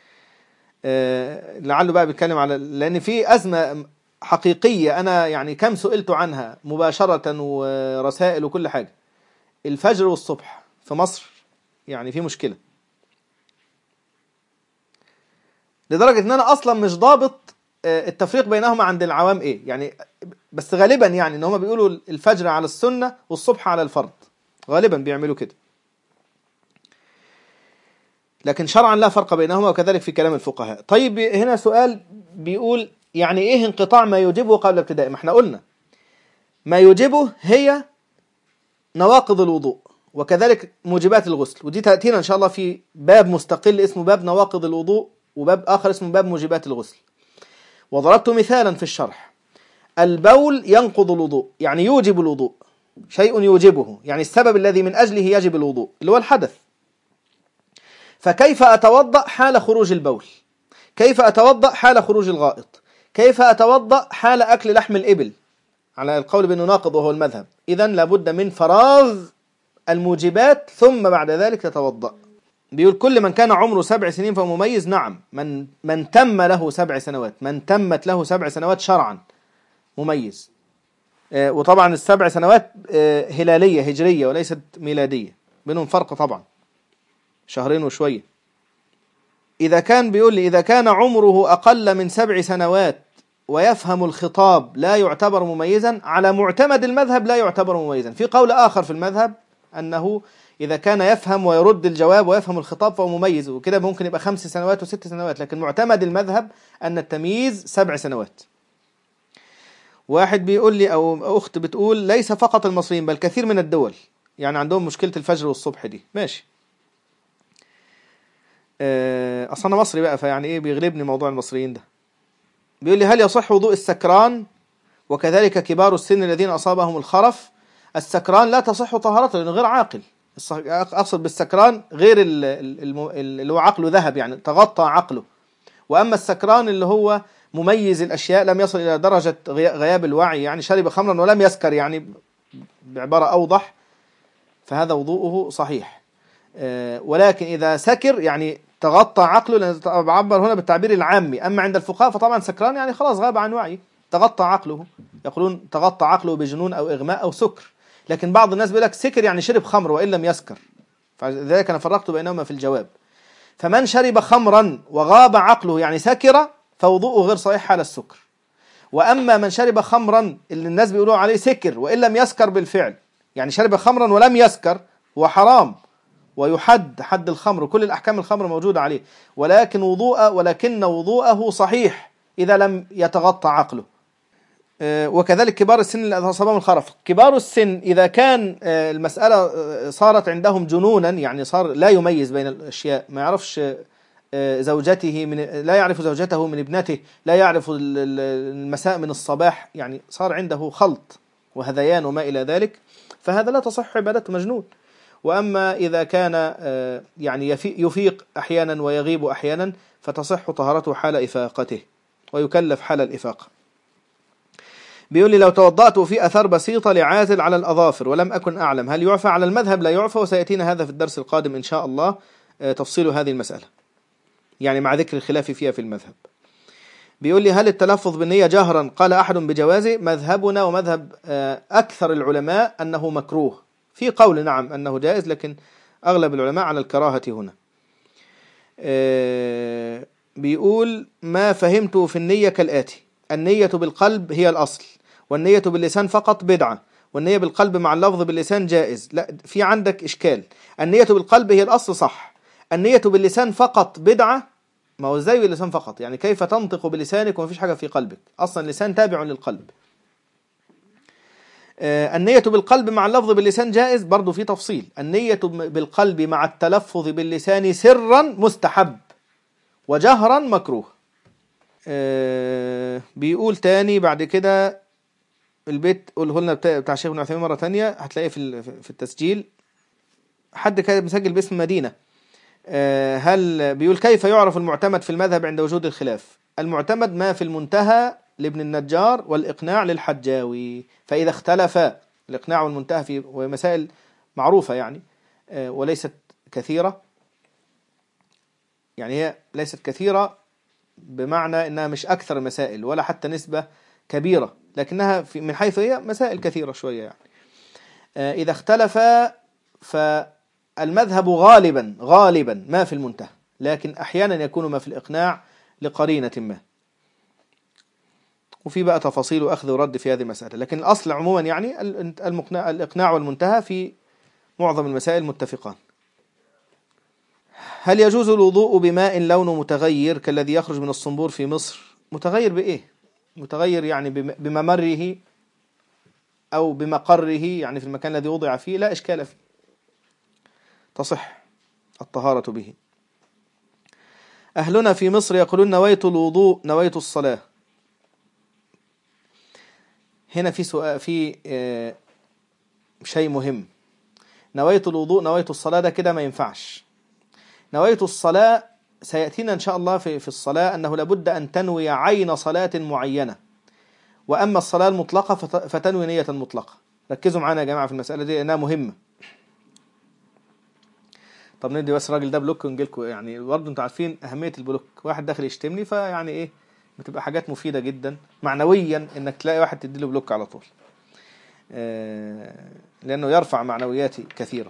أه لعله بقى بيتكلم على، لأن في أزمة حقيقية أنا يعني كم سئلت عنها مباشرة ورسائل وكل حاجة. الفجر والصبح في مصر يعني في مشكلة، لدرجة ان انا اصلا مش ضابط التفريق بينهما عند العوام ايه يعني، بس غالبا يعني ان هم بيقولوا الفجر على السنة والصبح على الفرض، غالبا بيعملوا كده، لكن شرعا لا فرق بينهما، وكذلك في كلام الفقهاء. طيب هنا سؤال بيقول يعني ايه انقطاع ما يوجبه قبل ابتداء؟ ما احنا قلنا ما يوجبه هي نواقض الوضوء وكذلك موجبات الغسل، ودي تأتينا إن شاء الله في باب مستقل اسمه باب نواقض الوضوء، وباب آخر اسمه باب موجبات الغسل. وضربت مثالا في الشرح: البول ينقض الوضوء، يعني يوجب الوضوء، شيء يوجبه، يعني السبب الذي من أجله يجب الوضوء اللي هو الحدث. فكيف أتوضأ حال خروج البول؟ كيف أتوضأ حال خروج الغائط؟ كيف أتوضأ حال أكل لحم الإبل؟ على القول بأنه ناقض وهو المذهب. إذن لابد من فراغ الموجبات ثم بعد ذلك تتوضأ. بيقول كل من كان عمره سبع سنين فهو مميز. نعم، من من تم له سبع سنوات، من تمت له سبع سنوات شرعا مميز. آه وطبعا السبع سنوات آه هلالية هجرية وليست ميلادية، بينهم فرق طبعا شهرين وشوية. إذا كان بيقول لي إذا كان عمره أقل من سبع سنوات ويفهم الخطاب لا يعتبر مميزا، على معتمد المذهب لا يعتبر مميزا. في قول آخر في المذهب أنه إذا كان يفهم ويرد الجواب ويفهم الخطاب فهو مميز، وكده ممكن يبقى خمس سنوات وست سنوات، لكن معتمد المذهب أن التمييز سبع سنوات. واحد بيقول لي أو أخت بتقول ليس فقط المصريين بل كثير من الدول يعني عندهم مشكلة الفجر والصبح دي. ماشي، أصلا أنا مصري بقى فيعني إيه بيغلبني موضوع المصريين ده. بيقول لي هل يصح وضوء السكران وكذلك كبار السن الذين أصابهم الخرف؟ السكران لا تصح طهارته لأنه غير عاقل. أقصد بالسكران غير اللي هو عقله ذهب، يعني تغطى عقله. وأما السكران اللي هو مميز الأشياء لم يصل إلى درجة غياب الوعي، يعني شرب خمرا ولم يسكر، يعني بعبارة أوضح، فهذا وضوءه صحيح. ولكن إذا سكر يعني تغطى عقله، لأن بعبر هنا بالتعبير العامي. أما عند الفقهاء فطبعا سكران يعني خلاص غاب عن وعي، تغطى عقله، يقولون تغطى عقله بجنون أو إغماء أو سكر. لكن بعض الناس بيقول لك سكر يعني شرب خمر وإن لم يسكر، فلذلك أنا فرقت بينهما في الجواب. فمن شرب خمرا وغاب عقله يعني سكر فوضوءه غير صحيح حال السكر. وأما من شرب خمرا اللي الناس بيقولوا عليه سكر وإن لم يسكر بالفعل، يعني شرب خمرا ولم يسكر، هو حرام ويحد حد الخمر، وكل الأحكام الخمر موجودة عليه، ولكن وضوءه ولكن وضوءه صحيح إذا لم يتغطى عقله. وكذلك كبار السن الذين أصابهم الخرف. كبار السن إذا كان المسألة صارت عندهم جنونا، يعني صار لا يميز بين الأشياء، ما يعرفش زوجته من لا يعرف زوجته من ابنته، لا يعرف المساء من الصباح، يعني صار عنده خلط وهذيان وما إلى ذلك، فهذا لا تصح عبادته، مجنون. وأما إذا كان يعني يفيق أحيانا ويغيب أحيانا فتصح طهارته حال إفاقته ويكلف حال الإفاقة. بيقول لي لو توضأت في أثر بسيطة لعازل على الأظافر ولم أكن أعلم هل يعفى؟ على المذهب لا يعفى، وسيأتينا هذا في الدرس القادم إن شاء الله تفصيل هذه المسألة، يعني مع ذكر الخلاف فيها في المذهب. بيقول لي هل التلفظ بالنية جهرا؟ قال أحد بجوازه، مذهبنا ومذهب أكثر العلماء أنه مكروه. في قول نعم أنه جائز، لكن أغلب العلماء على الكراهة هنا. بيقول ما فهمته في النية كالآتي: النية بالقلب هي الأصل، والنية باللسان فقط بدعة، والنية بالقلب مع اللفظ باللسان جائز. لا، في عندك إشكال. النية بالقلب هي الأصل صح، النية باللسان فقط بدعة. ما هو ازاي باللسان فقط؟ يعني كيف تنطق بلسانك وما فيش حاجة في قلبك؟ أصلا اللسان تابع للقلب. النية بالقلب مع اللفظ باللسان جائز، برضو في تفصيل. النية بالقلب مع التلفظ باللسان سرا مستحب، وجهرا مكروه. بيقول تاني بعد كده البيت قوله لنا بتاع شيخ ابن عثيمين مرة تانية، هتلاقيه في في التسجيل، حد كان مسجل باسم مدينة. هل بيقول كيف يعرف المعتمد في المذهب عند وجود الخلاف؟ المعتمد ما في المنتهى لابن النجار والإقناع للحجاوي، فإذا اختلف الإقناع والمنتهى في مسائل معروفة يعني وليست كثيرة، يعني هي ليست كثيرة بمعنى إنها مش أكثر المسائل ولا حتى نسبة كبيرة، لكنها في من حيث هي مسائل كثيرة شوية يعني. إذا اختلف فالمذهب غالبا غالبا ما في المنتهى، لكن أحيانا يكون ما في الإقناع لقرينة ما، وفي بقى تفاصيل وأخذ ورد في هذه المسألة، لكن الأصل عموما يعني الإقناع والمنتهى في معظم المسائل متفقان. هل يجوز الوضوء بماء لونه متغير كالذي يخرج من الصنبور في مصر؟ متغير بإيه؟ متغير يعني بممره أو بمقره، يعني في المكان الذي وضع فيه لا إشكال فيه، تصح الطهارة به. أهلنا في مصر يقولون نويت الوضوء نويت الصلاة. هنا في سؤال، في آه شيء مهم. نويت الوضوء نويت الصلاة ده كده ما ينفعش. نويت الصلاة سيأتينا إن شاء الله في في الصلاة أنه لابد أن تنوي عين صلاة معينة، وأما الصلاة المطلقة فتنوي نية مطلقة. ركزوا معانا يا جماعة في المسألة دي لأنها مهمة. طب ندي بس الراجل ده بلوك ونجيلكوا، يعني برضه انتوا عارفين أهمية البلوك. واحد داخل يشتمني فيعني إيه، بتبقى حاجات مفيدة جدا معنويا إنك تلاقي واحد تديله بلوك على طول، آه لأنه يرفع معنوياتي كثيرا.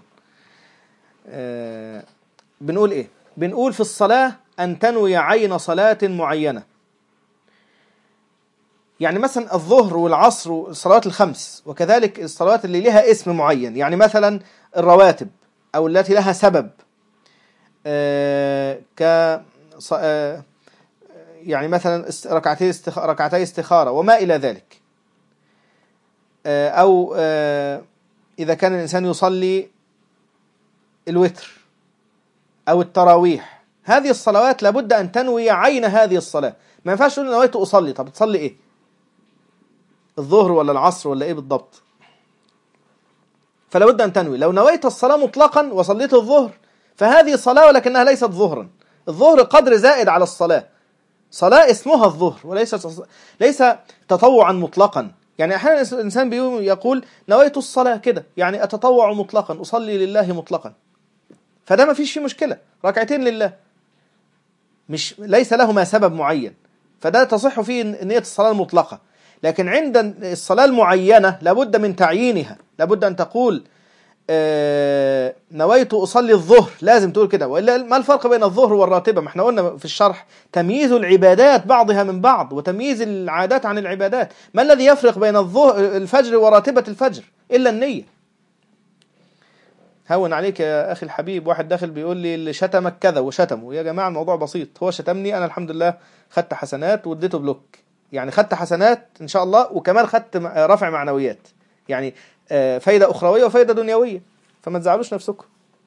آه بنقول إيه؟ بنقول في الصلاة أن تنوي عين صلاة معينة. يعني مثلا الظهر والعصر والصلوات الخمس، وكذلك الصلوات اللي لها اسم معين، يعني مثلا الرواتب أو التي لها سبب، آه ك آه يعني مثلا ركعتي استخ... ركعتي استخارة وما إلى ذلك، آه أو آه إذا كان الإنسان يصلي الوتر أو التراويح، هذه الصلوات لابد أن تنوي عين هذه الصلاة. ما ينفعش تقول نويت أصلي. طب تصلي إيه؟ الظهر ولا العصر ولا إيه بالضبط؟ فلا بد أن تنوي. لو نويت الصلاة مطلقا وصليت الظهر فهذه صلاة ولكنها ليست ظهرا. الظهر قدر زائد على الصلاة، صلاة اسمها الظهر وليس ليس تطوعا مطلقا. يعني أحيانا الإنسان يقول نويت الصلاة كده، يعني أتطوع مطلقا، أصلي لله مطلقا، فده ما فيش فيه مشكلة، ركعتين لله، مش ليس لهما سبب معين، فده تصح فيه نية الصلاة المطلقة. لكن عند الصلاة المعينة لابد من تعيينها، لابد أن تقول آه نويت أصلي الظهر، لازم تقول كده. وإلا ما الفرق بين الظهر والراتبة؟ ما احنا قلنا في الشرح تمييز العبادات بعضها من بعض وتمييز العادات عن العبادات. ما الذي يفرق بين الظهر الفجر وراتبة الفجر إلا النية؟ هون عليك يا أخي الحبيب، واحد داخل بيقول لي اللي شتمك كذا وشتمه. يا جماعة الموضوع بسيط، هو شتمني أنا الحمد لله خدت حسنات واديته بلوك، يعني خدت حسنات إن شاء الله، وكمان خدت رفع معنويات، يعني فايدة أخروية وفايدة دنيوية، فما تزعلوش نفسكم.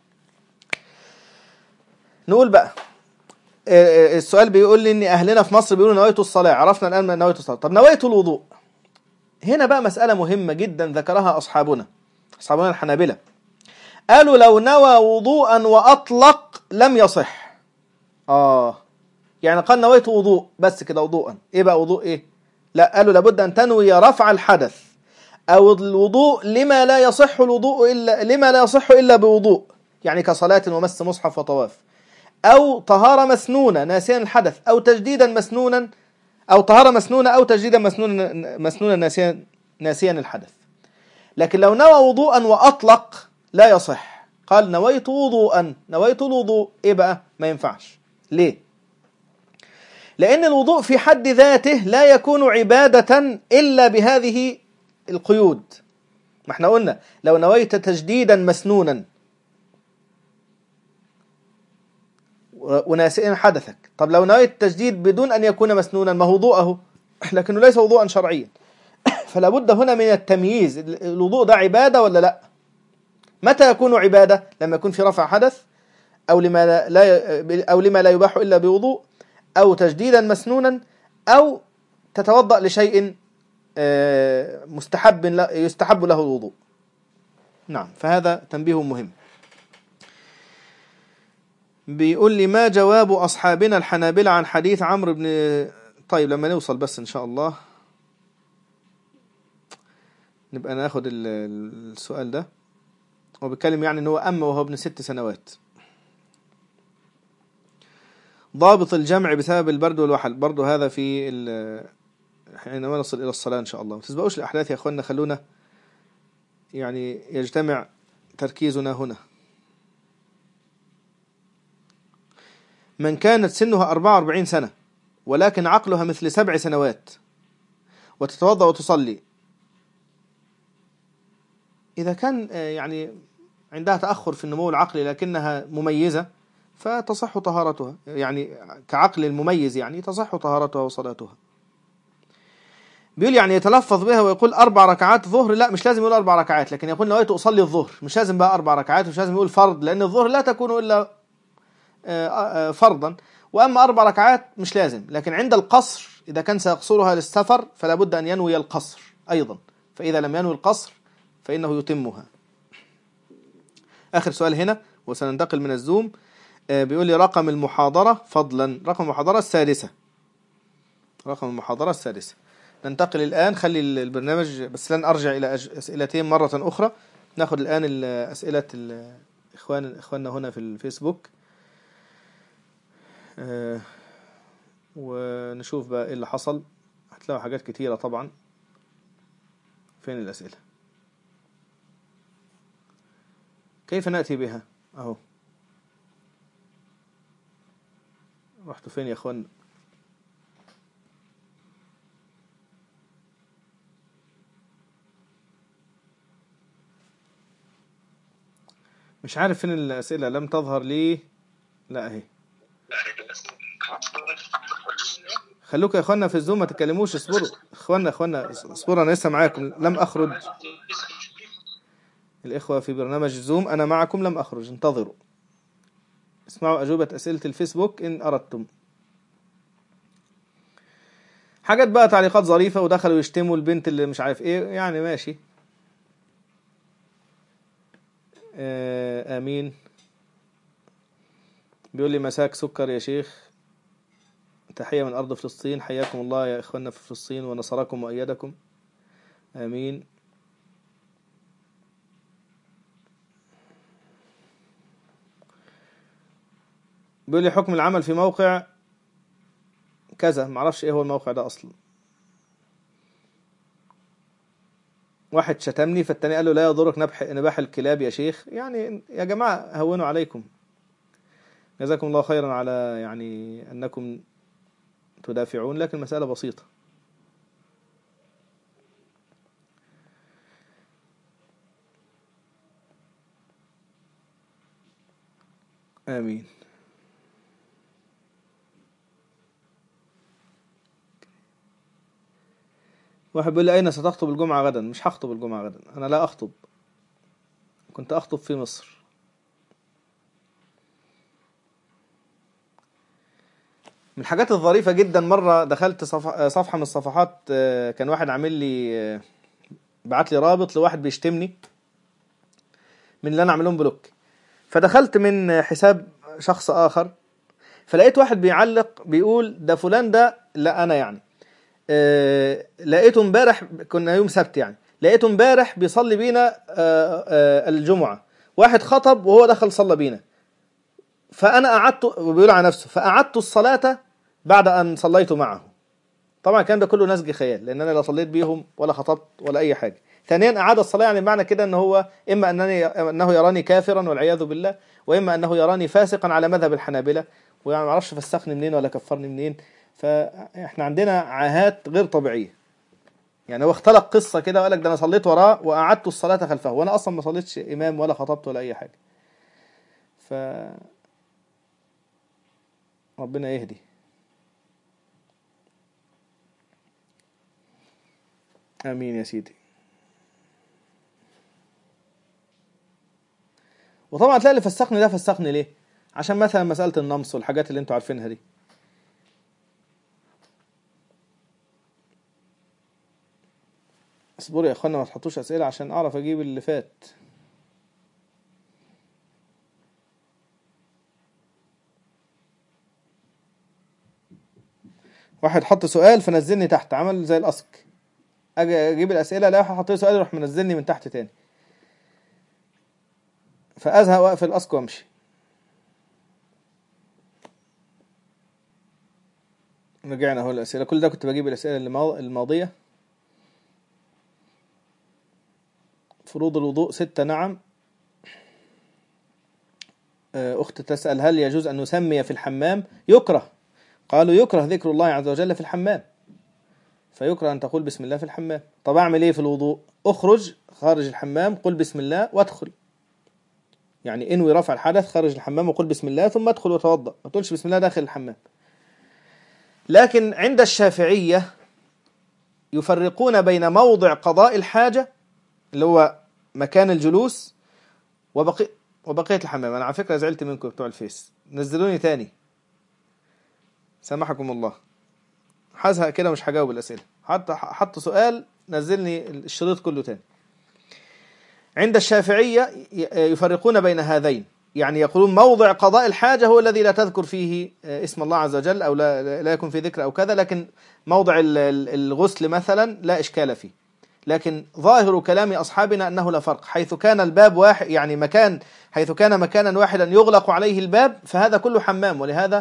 نقول بقى السؤال بيقول لي إن أهلنا في مصر بيقولوا نويت الصلاة، عرفنا الآن من نويت الصلاة. طب نويت الوضوء، هنا بقى مسألة مهمة جدا ذكرها أصحابنا أصحابنا الحنابلة. قالوا لو نوى وضوءا وأطلق لم يصح. آه يعني قال نويت وضوء بس كده وضوءا، إيه بقى وضوء إيه؟ لا، قالوا لابد أن تنوي رفع الحدث أو الوضوء لما لا يصح الوضوء إلا لما لا يصح إلا بوضوء، يعني كصلاة ومس مصحف وطواف، أو طهارة مسنونة ناسيا الحدث، أو تجديدا مسنونا، أو طهارة مسنونة أو تجديدا مسنونا مسنونا ناسيا ناسيا الحدث. لكن لو نوى وضوءا وأطلق لا يصح. قال نويت وضوءا، نويت الوضوء، إيه بقى؟ ما ينفعش. ليه؟ لأن الوضوء في حد ذاته لا يكون عبادة إلا بهذه القيود. ما احنا قلنا لو نويت تجديدا مسنونا وناسئا حدثك، طب لو نويت تجديد بدون أن يكون مسنونا ما هو وضوءه، لكنه ليس وضوءا شرعيا. فلا بد هنا من التمييز، الوضوء ده عبادة ولا لا؟ متى يكون عبادة؟ لما يكون في رفع حدث، أو لما لا أو لما لا يباح إلا بوضوء، أو تجديدا مسنونا، أو تتوضأ لشيء مستحب يستحب له الوضوء. نعم، فهذا تنبيه مهم. بيقول لي ما جواب أصحابنا الحنابلة عن حديث عمرو بن طيب لما نوصل بس إن شاء الله نبقى ناخد السؤال ده. هو بيتكلم يعني إن هو أما وهو ابن ست سنوات. ضابط الجمع بسبب البرد والوحل، برضو هذا في حينما نصل إلى الصلاة إن شاء الله. ما تسبقوش الأحداث يا أخوانا، خلونا يعني يجتمع تركيزنا هنا. من كانت سنها أربعة وأربعين سنة ولكن عقلها مثل سبع سنوات وتتوضأ وتصلي، إذا كان يعني عندها تأخر في النمو العقلي لكنها مميزة فتصح طهارتها، يعني كعقل المميز يعني تصح طهارتها وصلاتها. بيقول يعني يتلفظ بها ويقول أربع ركعات ظهر، لا مش لازم يقول أربع ركعات، لكن يقول نويت أصلي الظهر، مش لازم بقى أربع ركعات، مش لازم يقول فرض، لأن الظهر لا تكون إلا فرضا. وأما أربع ركعات مش لازم، لكن عند القصر إذا كان سيقصرها للسفر فلا بد أن ينوي القصر أيضا، فإذا لم ينوي القصر فإنه يتمها. آخر سؤال هنا وسننتقل من الزوم. بيقول لي رقم المحاضرة فضلا، رقم المحاضرة السادسة، رقم المحاضرة السادسة. ننتقل الآن، خلي البرنامج بس لن أرجع إلى أسئلتين مرة أخرى. نأخذ الآن أسئلة الإخوان إخواننا هنا في الفيسبوك، أه ونشوف بقى إيه اللي حصل. هتلاقوا حاجات كتيرة طبعا. فين الأسئلة؟ كيف نأتي بها؟ أهو رحتوا فين يا إخوان؟ مش عارف فين الأسئلة، لم تظهر لي. لا أهي. خلوك يا إخوانا في الزوم ما تتكلموش، اصبروا إخوانا إخوانا اصبروا، أنا لسه معاكم لم أخرج. الإخوة في برنامج الزوم أنا معكم لم أخرج، انتظروا اسمعوا أجوبة أسئلة الفيسبوك إن أردتم. حاجات بقى تعليقات ظريفة ودخلوا يشتموا البنت اللي مش عارف إيه، يعني ماشي. آمين. بيقول لي مساك سكر يا شيخ، تحية من أرض فلسطين، حياكم الله يا إخواننا في فلسطين ونصركم وأيدكم. آمين. بيقول لي حكم العمل في موقع كذا، معرفش إيه هو الموقع ده أصلا. واحد شتمني فالتاني قال له لا يضرك نبح نباح الكلاب يا شيخ. يعني يا جماعة هونوا عليكم، جزاكم الله خيرا على يعني أنكم تدافعون، لكن مسألة بسيطة. آمين. واحد بيقول لي أين ستخطب الجمعة غدا؟ مش هخطب الجمعة غدا، أنا لا أخطب، كنت أخطب في مصر. من الحاجات الظريفة جدا، مرة دخلت صفحة من الصفحات، كان واحد عامل لي بعت لي رابط لواحد بيشتمني من اللي أنا عاملهم بلوك، فدخلت من حساب شخص آخر فلقيت واحد بيعلق بيقول ده فلان ده، لا أنا يعني أه لقيته امبارح، كنا يوم سبت يعني، لقيته امبارح بيصلي بينا أه أه الجمعة، واحد خطب وهو دخل صلى بينا، فأنا قعدت، وبيقول على نفسه، فقعدت الصلاة بعد أن صليت معه. طبعا الكلام ده كله نسج خيال، لأن أنا لا صليت بيهم ولا خطبت ولا أي حاجة. ثانيا أعاد الصلاة، يعني معنى كده أنه هو إما أنني أنه يراني كافرا والعياذ بالله، وإما أنه يراني فاسقا على مذهب الحنابلة، ويعني ما اعرفش فسخني منين ولا كفرني منين. فإحنا عندنا عاهات غير طبيعية. يعني هو اختلق قصة كده وقال لك ده أنا صليت وراه وأعدت الصلاة خلفه، وأنا أصلا ما صليتش إمام ولا خطبت ولا أي حاجة. ف ربنا يهدي. آمين يا سيدي. وطبعا تلاقي اللي فسخني ده فسخني ليه؟ عشان مثلا مسألة النمص والحاجات اللي انتوا عارفينها دي. اصبروا يا اخوانا ما تحطوش اسئلة عشان اعرف اجيب اللي فات. واحد حط سؤال فنزلني تحت، عمل زي الاسك، اجي اجيب الاسئلة لا حط لي سؤال يروح منزلني من تحت تاني، فازهق واقف الاسك وامشي. رجعنا اهو الاسئلة، كل ده كنت بجيب الاسئلة الماضية. فروض الوضوء ستة، نعم. أخت تسأل هل يجوز أن نسمي في الحمام؟ يكره، قالوا يكره ذكر الله عز وجل في الحمام، فيكره أن تقول بسم الله في الحمام. طب أعمل إيه في الوضوء؟ أخرج خارج الحمام قل بسم الله وادخل. يعني انوي رفع الحدث، خرج الحمام وقل بسم الله ثم ادخل وتوضأ، ما تقولش بسم الله داخل الحمام. لكن عند الشافعية يفرقون بين موضع قضاء الحاجة اللي هو مكان الجلوس وبقي وبقية الحمام. أنا على فكرة زعلت منكم بتوع الفيس، نزلوني تاني سامحكم الله، حزهق كده مش هجاوب الأسئلة، حتى حط سؤال نزلني الشريط كله تاني. عند الشافعية يفرقون بين هذين، يعني يقولون موضع قضاء الحاجة هو الذي لا تذكر فيه اسم الله عز وجل أو لا, لا يكون في ذكر أو كذا، لكن موضع الغسل مثلا لا إشكال فيه. لكن ظاهر كلام أصحابنا أنه لا فرق، حيث كان الباب واحد، يعني مكان حيث كان مكانا واحدا يغلق عليه الباب فهذا كله حمام. ولهذا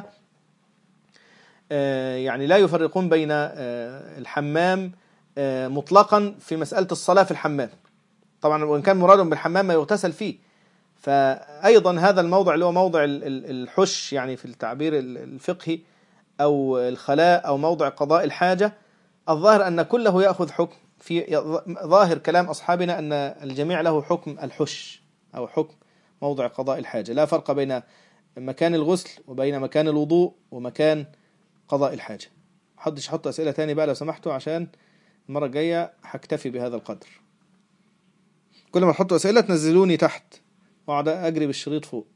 يعني لا يفرقون بين الحمام مطلقا في مسألة الصلاة في الحمام، طبعا وإن كان مرادهم بالحمام ما يغتسل فيه. فأيضا هذا الموضع اللي هو موضع الحش يعني في التعبير الفقهي، أو الخلاء أو موضع قضاء الحاجة، الظاهر أن كله يأخذ حكم، في ظاهر كلام أصحابنا أن الجميع له حكم الحش أو حكم موضع قضاء الحاجة، لا فرق بين مكان الغسل وبين مكان الوضوء ومكان قضاء الحاجة. محدش يحط أسئلة تاني بقى لو سمحتوا، عشان المرة الجاية هكتفي بهذا القدر. كل ما تحطوا أسئلة تنزلوني تحت واقعد أجري بالشريط فوق.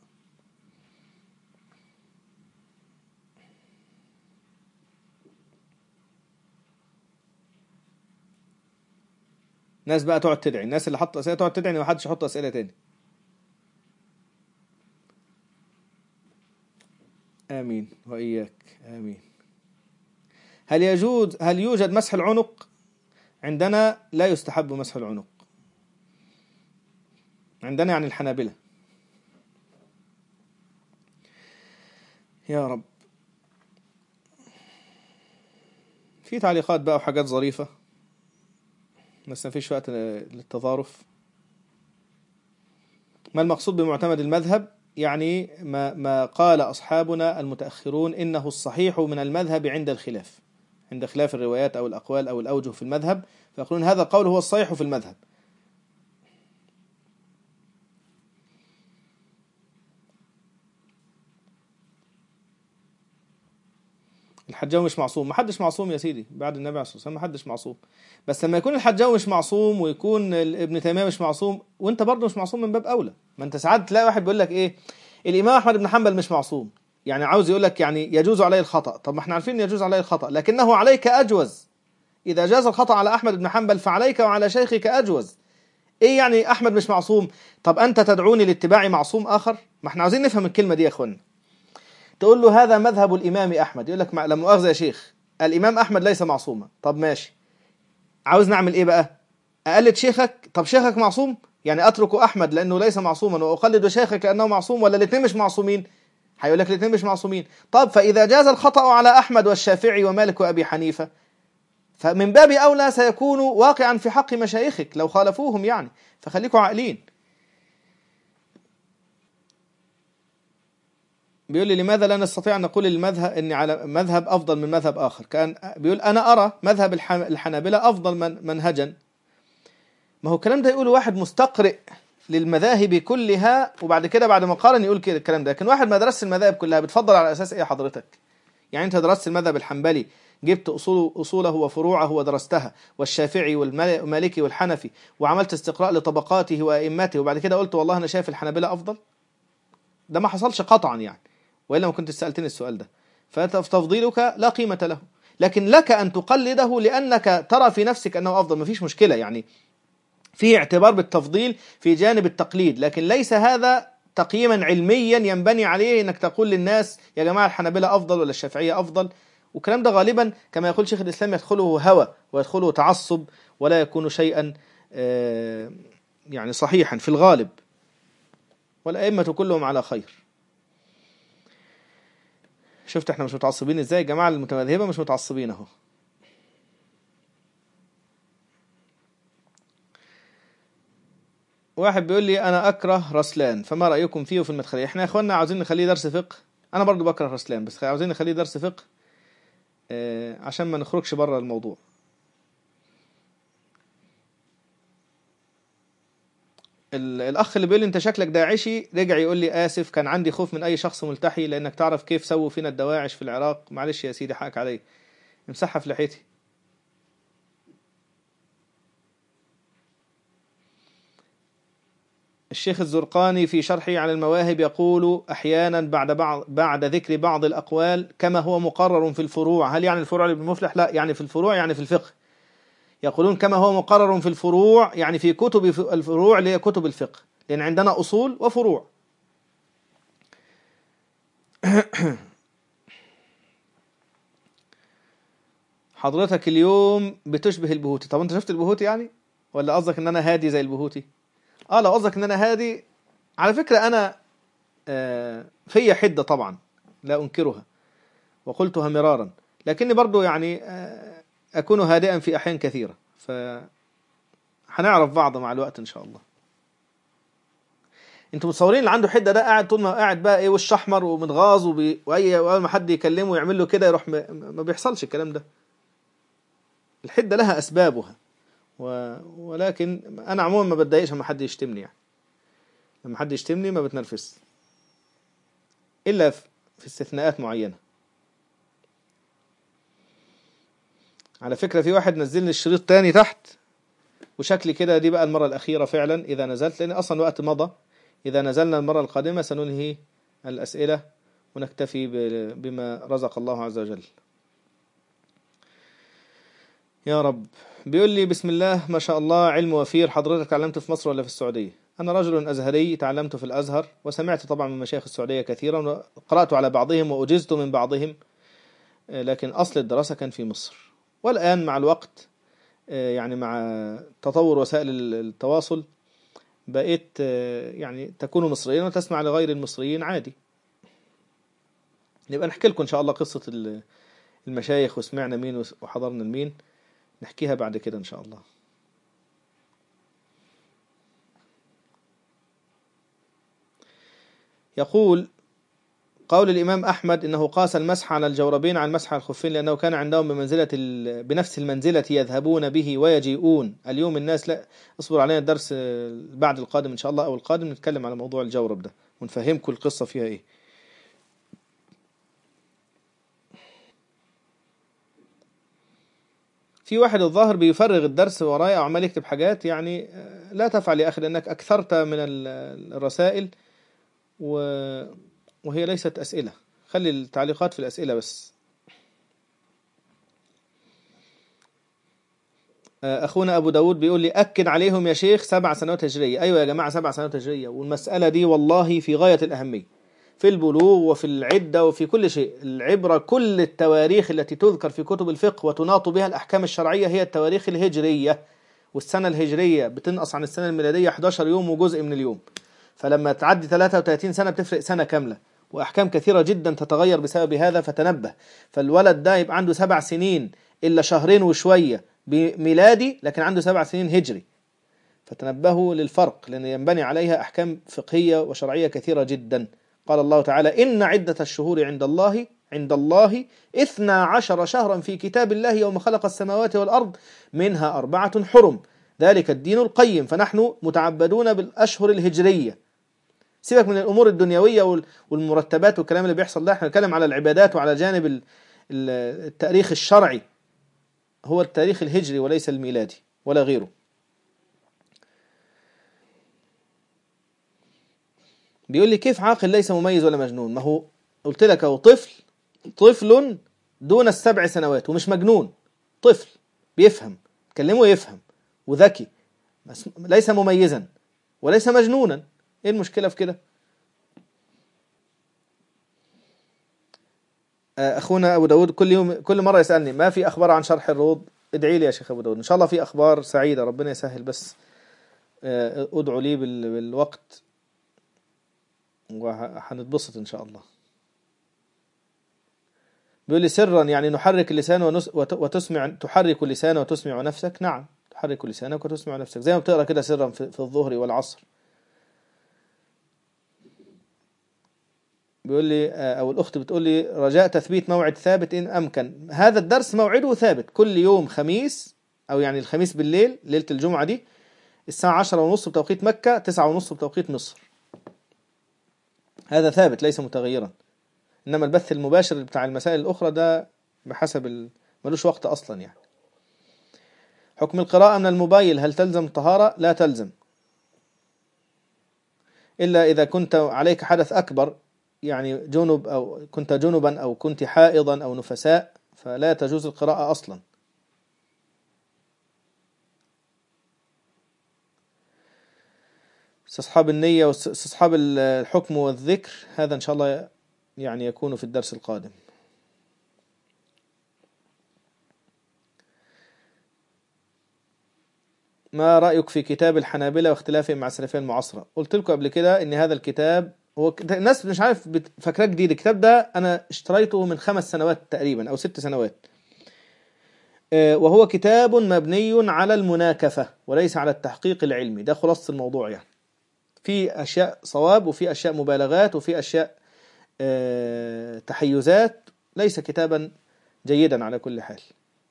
ناس بقى تقعد تدعي، الناس اللي حط أسئلة تقعد تدعي إن محدش يحط أسئلة تاني. آمين وإياك آمين. هل يجوز هل يوجد مسح العنق؟ عندنا لا يستحب مسح العنق، عندنا يعني الحنابلة. يا رب. في تعليقات بقى وحاجات ظريفة بس ما فيش وقت للتظارف. ما المقصود بمعتمد المذهب؟ يعني ما, ما قال أصحابنا المتأخرون إنه الصحيح من المذهب عند الخلاف، عند خلاف الروايات أو الأقوال أو الأوجه في المذهب، فيقولون هذا القول هو الصحيح في المذهب. الحجاوي مش معصوم، ما حدش معصوم يا سيدي بعد النبي عليه الصلاة والسلام، ما حدش معصوم. بس لما يكون الحجاوي مش معصوم ويكون ابن تيمية مش معصوم وانت برضه مش معصوم من باب أولى. ما انت ساعات تلاقي واحد بيقول لك ايه الإمام أحمد بن حنبل مش معصوم، يعني عاوز يقول لك يعني يجوز عليه الخطأ. طب ما احنا عارفين يجوز عليه الخطأ، لكنه عليك أجوز. إذا جاز الخطأ على أحمد بن حنبل فعليك وعلى شيخك أجوز. ايه يعني أحمد مش معصوم؟ طب أنت تدعوني لاتباع معصوم آخر؟ ما احنا عاوزين نفهم الكلمة دي يا اخوانا. تقول له هذا مذهب الإمام أحمد، يقول لك لا مؤاخذة يا شيخ الإمام أحمد ليس معصوما. طب ماشي، عاوز نعمل إيه بقى؟ أقلد شيخك؟ طب شيخك معصوم؟ يعني أترك أحمد لأنه ليس معصوما وأقلد شيخك لأنه معصوم، ولا الاثنين مش معصومين؟ هيقول لك الاثنين مش معصومين. طب فإذا جاز الخطأ على أحمد والشافعي ومالك وأبي حنيفة فمن باب أولى سيكون واقعا في حق مشايخك لو خالفوهم يعني، فخليكوا عاقلين. بيقول لي لماذا لا نستطيع أن نقول المذهب إن على مذهب أفضل من مذهب آخر؟ كان بيقول أنا أرى مذهب الحنابلة أفضل من منهجا. ما هو الكلام ده يقوله واحد مستقرئ للمذاهب كلها، وبعد كده بعد ما قارن يقول كده الكلام ده. لكن واحد ما درس المذاهب كلها بتفضل على أساس إيه حضرتك؟ يعني أنت درست المذهب الحنبلي، جبت أصول أصوله وفروعه ودرستها، والشافعي والمالكي والحنفي، وعملت استقراء لطبقاته وأئمته، وبعد كده قلت والله أنا شايف الحنابلة أفضل؟ ده ما حصلش قطعا يعني، وإلا ما كنت سألتني السؤال ده. فتفضيلك لا قيمة له، لكن لك أن تقلده لأنك ترى في نفسك أنه أفضل، ما فيش مشكلة يعني، في اعتبار بالتفضيل في جانب التقليد، لكن ليس هذا تقييما علميا ينبني عليه أنك تقول للناس يا جماعة الحنابلة أفضل ولا الشافعية أفضل. والكلام ده غالبا كما يقول شيخ الإسلام يدخله هوى ويدخله تعصب، ولا يكون شيئا يعني صحيحا في الغالب، والأئمة كلهم على خير. شفت احنا مش متعصبين ازاي؟ جماعة المتمذهبة مش متعصبين اهو. واحد بيقول لي انا اكره رسلان فما رأيكم فيه وفي المدخلية؟ احنا يا اخوانا عاوزين نخليه درس فقه، انا برضو بكره رسلان بس عاوزين نخليه درس فقه اه عشان ما نخرجش بره الموضوع. الأخ اللي بيقول لي أنت شكلك داعشي رجع يقول لي آسف، كان عندي خوف من أي شخص ملتحي لأنك تعرف كيف سووا فينا الدواعش في العراق. معلش يا سيدي حقك علي، امسحها في لحيتي. الشيخ الزرقاني في شرحه على المواهب يقول أحيانا بعد بعض بعد ذكر بعض الأقوال كما هو مقرر في الفروع. هل يعني الفروع لابن مفلح؟ لا، يعني في الفروع، يعني في الفقه. يقولون كما هو مقرر في الفروع، يعني في كتب الفروع اللي هي كتب الفقه، لأن عندنا أصول وفروع. حضرتك اليوم بتشبه البهوتي. طب انت شفت البهوتي يعني، ولا قصدك ان انا هادي زي البهوتي؟ اه لو قصدك ان انا هادي، على فكرة انا آه في حدة طبعا لا انكرها وقلتها مرارا، لكني برضو يعني آه اكون هادئا في احيان كثيرة، ف هنعرف بعض مع الوقت ان شاء الله. انتوا متصورين اللي عنده حدة ده قاعد طول ما قاعد بقى ايه وش احمر ومتغاظ وبي... واي ما حد يكلمه يعمل له كده يروح م... ما بيحصلش الكلام ده. الحدة لها اسبابها، و... ولكن انا عموما ما بتضايقش لما حد يشتمني، يعني لما حد يشتمني ما بتنرفز الا في استثناءات معينة. على فكرة في واحد نزل لي الشريط تاني تحت، وشكلي كده دي بقى المرة الأخيرة فعلا إذا نزلت، لأن أصلا وقت مضى. إذا نزلنا المرة القادمة سننهي الأسئلة ونكتفي بما رزق الله عز وجل يا رب. بيقول لي بسم الله ما شاء الله علم وفير. حضرتك تعلمت في مصر ولا في السعودية؟ أنا رجل أزهري تعلمت في الأزهر، وسمعت طبعا من مشايخ السعودية كثيرا، وقرأت على بعضهم وأجزت من بعضهم، لكن أصل الدراسة كان في مصر. والآن مع الوقت يعني مع تطور وسائل التواصل بقيت يعني تكون مصريا وتسمع لغير المصريين عادي. نبقى نحكي لكم إن شاء الله قصة المشايخ وسمعنا مين وحضرنا المين، نحكيها بعد كده إن شاء الله. يقول قول الإمام أحمد إنه قاس المسح على الجوربين على المسح على الخفين لأنه كان عندهم بمنزلة بنفس المنزلة يذهبون به ويجيئون. اليوم الناس لا. اصبر علينا الدرس بعد القادم إن شاء الله، أو القادم نتكلم على موضوع الجورب ده ونفهمكم القصة فيها إيه. في واحد الظاهر بيفرغ الدرس ورايا أو عمال يكتب حاجات، يعني لا تفعل يا أخي لأنك أكثرت من الرسائل وهي ليست أسئلة. خلي التعليقات في الأسئلة بس. أخونا أبو داود بيقول لي أكد عليهم يا شيخ سبع سنوات هجرية. أيوة يا جماعة سبع سنوات هجرية، والمسألة دي والله في غاية الأهمية في البلوغ وفي العدة وفي كل شيء. العبرة كل التواريخ التي تذكر في كتب الفقه وتناط بها الأحكام الشرعية هي التواريخ الهجرية، والسنة الهجرية بتنقص عن السنة الميلادية إحدى عشر يوم وجزء من اليوم، فلما تعدي ثلاثة وثلاثين سنة بتفرق سنة كاملة، وأحكام كثيرة جدا تتغير بسبب هذا، فتنبه. فالولد ده يبقى عنده سبع سنين إلا شهرين وشوية بميلادي، لكن عنده سبع سنين هجري، فتنبهوا للفرق لأن ينبني عليها أحكام فقهية وشرعية كثيرة جدا. قال الله تعالى إن عدة الشهور عند الله عند الله إثنا عشر شهرا في كتاب الله يوم خلق السماوات والأرض منها أربعة حرم ذلك الدين القيم. فنحن متعبدون بالأشهر الهجرية. سيبك من الأمور الدنيوية والمرتبات والكلام اللي بيحصل ده، احنا نتكلم على العبادات وعلى جانب التاريخ الشرعي، هو التاريخ الهجري وليس الميلادي ولا غيره. بيقول لي كيف عاقل ليس مميز ولا مجنون؟ ما هو قلت لك هو طفل طفل دون السبع سنوات ومش مجنون، طفل بيفهم، تكلمه يفهم وذكي، ليس مميزا وليس مجنونا. ايه المشكلة في كده؟ أخونا أبو داود كل يوم كل مرة يسألني ما في أخبار عن شرح الروض. ادعي لي يا شيخ أبو داود إن شاء الله في أخبار سعيدة، ربنا يسهل، بس ادعوا لي بالوقت وحنتبسط إن شاء الله. بيقول لي سرا يعني نحرك اللسان ونس وتسمع تحرك اللسان وتسمع نفسك. نعم تحرك لسانك وتسمع نفسك زي ما بتقرأ كده سرا في الظهر والعصر. بيقول لي أو الأخت بتقول لي رجاء تثبيت موعد ثابت إن أمكن. هذا الدرس موعده ثابت كل يوم خميس، أو يعني الخميس بالليل ليلة الجمعة دي الساعة عشرة ونص بتوقيت مكة، تسعة ونص بتوقيت مصر. هذا ثابت ليس متغيرا. إنما البث المباشر بتاع المسائل الأخرى ده بحسب ال... ملوش وقت أصلا يعني. حكم القراءة من الموبايل هل تلزم الطهارة؟ لا تلزم، إلا إذا كنت عليك حدث أكبر، يعني جنب أو كنت جنبا أو كنت حائضا أو نفساء، فلا تجوز القراءة أصلا. استصحاب النية واستصحاب الحكم والذكر هذا إن شاء الله يعني يكون في الدرس القادم. ما رأيك في كتاب الحنابلة واختلافهم مع السلفية المعاصرة؟ قلت لكم قبل كده إن هذا الكتاب هو الناس مش عارف فاكراه جديد. الكتاب ده أنا اشتريته من خمس سنوات تقريبا أو ست سنوات، وهو كتاب مبني على المناكفة وليس على التحقيق العلمي. ده خلاصة الموضوع يعني. في أشياء صواب وفي أشياء مبالغات وفي أشياء تحيزات. ليس كتابا جيدا على كل حال.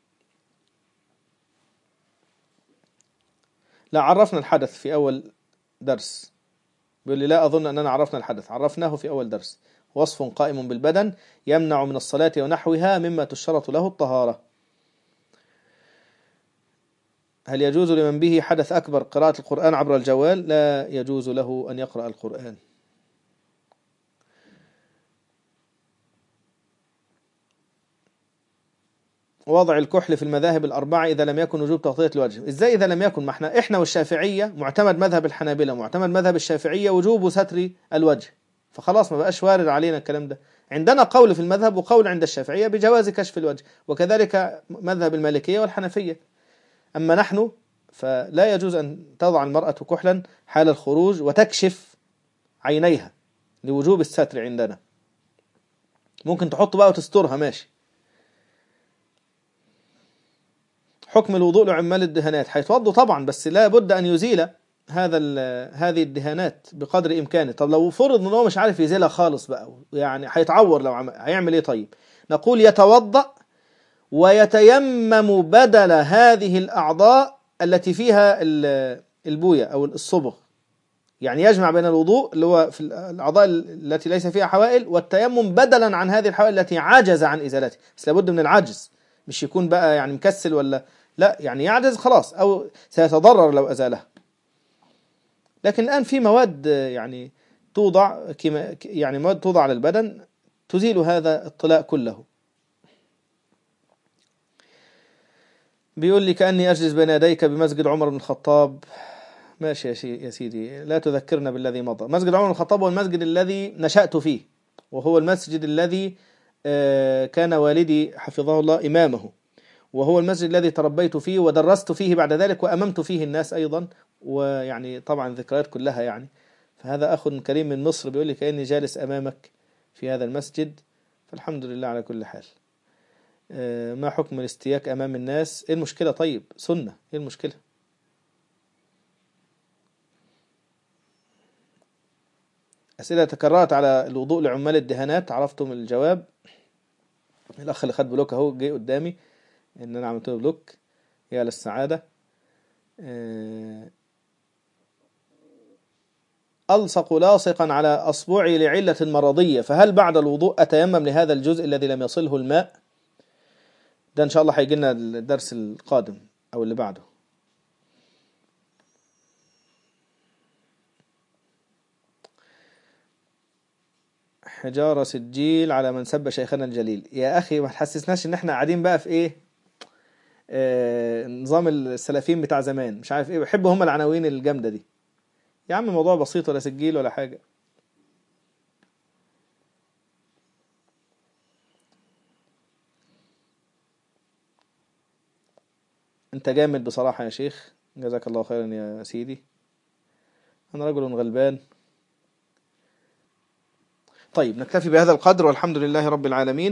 لا، عرفنا الحدث في أول درس. بيقول لي لا أظن أننا عرفنا الحدث. عرفناه في أول درس. وصف قائم بالبدن يمنع من الصلاة ونحوها مما تشترط له الطهارة. هل يجوز لمن به حدث أكبر قراءة القرآن عبر الجوال؟ لا يجوز له أن يقرأ القرآن. وضع الكحل في المذاهب الأربعة إذا لم يكن وجوب تغطية الوجه. إزاي إذا لم يكن؟ ما احنا إحنا والشافعية معتمد مذهب الحنابلة معتمد مذهب الشافعية وجوب ستر الوجه، فخلاص ما بقاش وارد علينا الكلام ده. عندنا قول في المذهب وقول عند الشافعية بجواز كشف الوجه، وكذلك مذهب المالكية والحنفية. أما نحن فلا يجوز أن تضع المرأة كحلا حال الخروج وتكشف عينيها لوجوب الستر عندنا. ممكن تحط بقى وتسترها ماشي. حكم الوضوء لعمال الدهانات، هيتوضوا طبعا بس لا بد أن يزيل هذا هذه الدهانات بقدر إمكانه. طب لو فرض أنه مش عارف يزيلها خالص بقى يعني هيتعور، لو عمل هيعمل إيه؟ طيب نقول يتوضأ ويتيمم بدل هذه الأعضاء التي فيها البوية أو الصبغ، يعني يجمع بين الوضوء اللي هو في الأعضاء التي ليس فيها حوائل والتيمم بدلا عن هذه الحوائل التي عجز عن إزالتها. بس لابد من العجز، مش يكون بقى يعني مكسل ولا لا، يعني يعجز خلاص أو سيتضرر لو أزالها. لكن الآن في مواد يعني توضع يعني مواد توضع على البدن تزيل هذا الطلاء كله. بيقول لي كأني أجلس بين يديك بمسجد عمر بن الخطاب. ماشي يا سيدي، لا تذكرنا بالذي مضى. مسجد عمر بن الخطاب هو المسجد الذي نشأت فيه، وهو المسجد الذي كان والدي حفظه الله إمامه، وهو المسجد الذي تربيت فيه ودرست فيه بعد ذلك وأممت فيه الناس أيضا، ويعني طبعا ذكريات كلها يعني. فهذا أخ كريم من مصر بيقول لي كأني جالس أمامك في هذا المسجد، فالحمد لله على كل حال. ما حكم الاستياك أمام الناس؟ إيه المشكلة؟ طيب سنة، إيه المشكلة؟ أسئلة تكررت على الوضوء لعمال الدهانات، عرفتم الجواب. الأخ اللي خد بلوك أهو جاي قدامي إن أنا عملت له بلوك، يا للسعادة. ألصق لاصقا على أصبعي لعلة مرضية، فهل بعد الوضوء أتيمم لهذا الجزء الذي لم يصله الماء؟ ده إن شاء الله هيجي لنا الدرس القادم أو اللي بعده. حجارة سجيل على من سب شيخنا الجليل. يا أخي ما تحسسناش إن إحنا قاعدين بقى في إيه آه نظام السلفيين بتاع زمان، مش عارف إيه، بحبوا هم العناوين الجامدة دي. يا عم الموضوع بسيط، ولا سجيل ولا حاجة. أنت جامد بصراحة يا شيخ، جزاك الله خيرا يا سيدي. أنا رجل غلبان. طيب نكتفي بهذا القدر والحمد لله رب العالمين.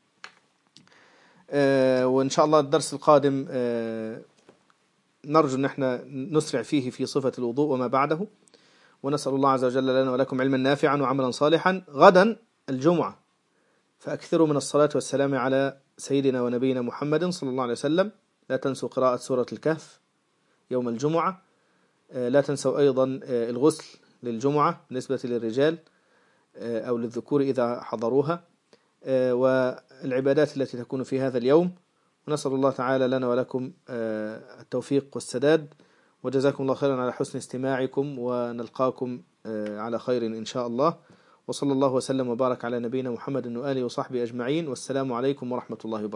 آه وإن شاء الله الدرس القادم آه نرجو أن احنا نسرع فيه في صفة الوضوء وما بعده، ونسأل الله عز وجل لنا ولكم علما نافعا وعملا صالحا. غدا الجمعة، فأكثروا من الصلاة والسلام على سيدنا ونبينا محمد صلى الله عليه وسلم. لا تنسوا قراءة سورة الكهف يوم الجمعة. لا تنسوا أيضا الغسل للجمعة بالنسبة للرجال أو للذكور إذا حضروها، والعبادات التي تكون في هذا اليوم. ونسأل الله تعالى لنا ولكم التوفيق والسداد، وجزاكم الله خيرا على حسن استماعكم، ونلقاكم على خير إن شاء الله. وصلى الله وسلم وبارك على نبينا محمد وآله وصحبه أجمعين، والسلام عليكم ورحمة الله وبركاته.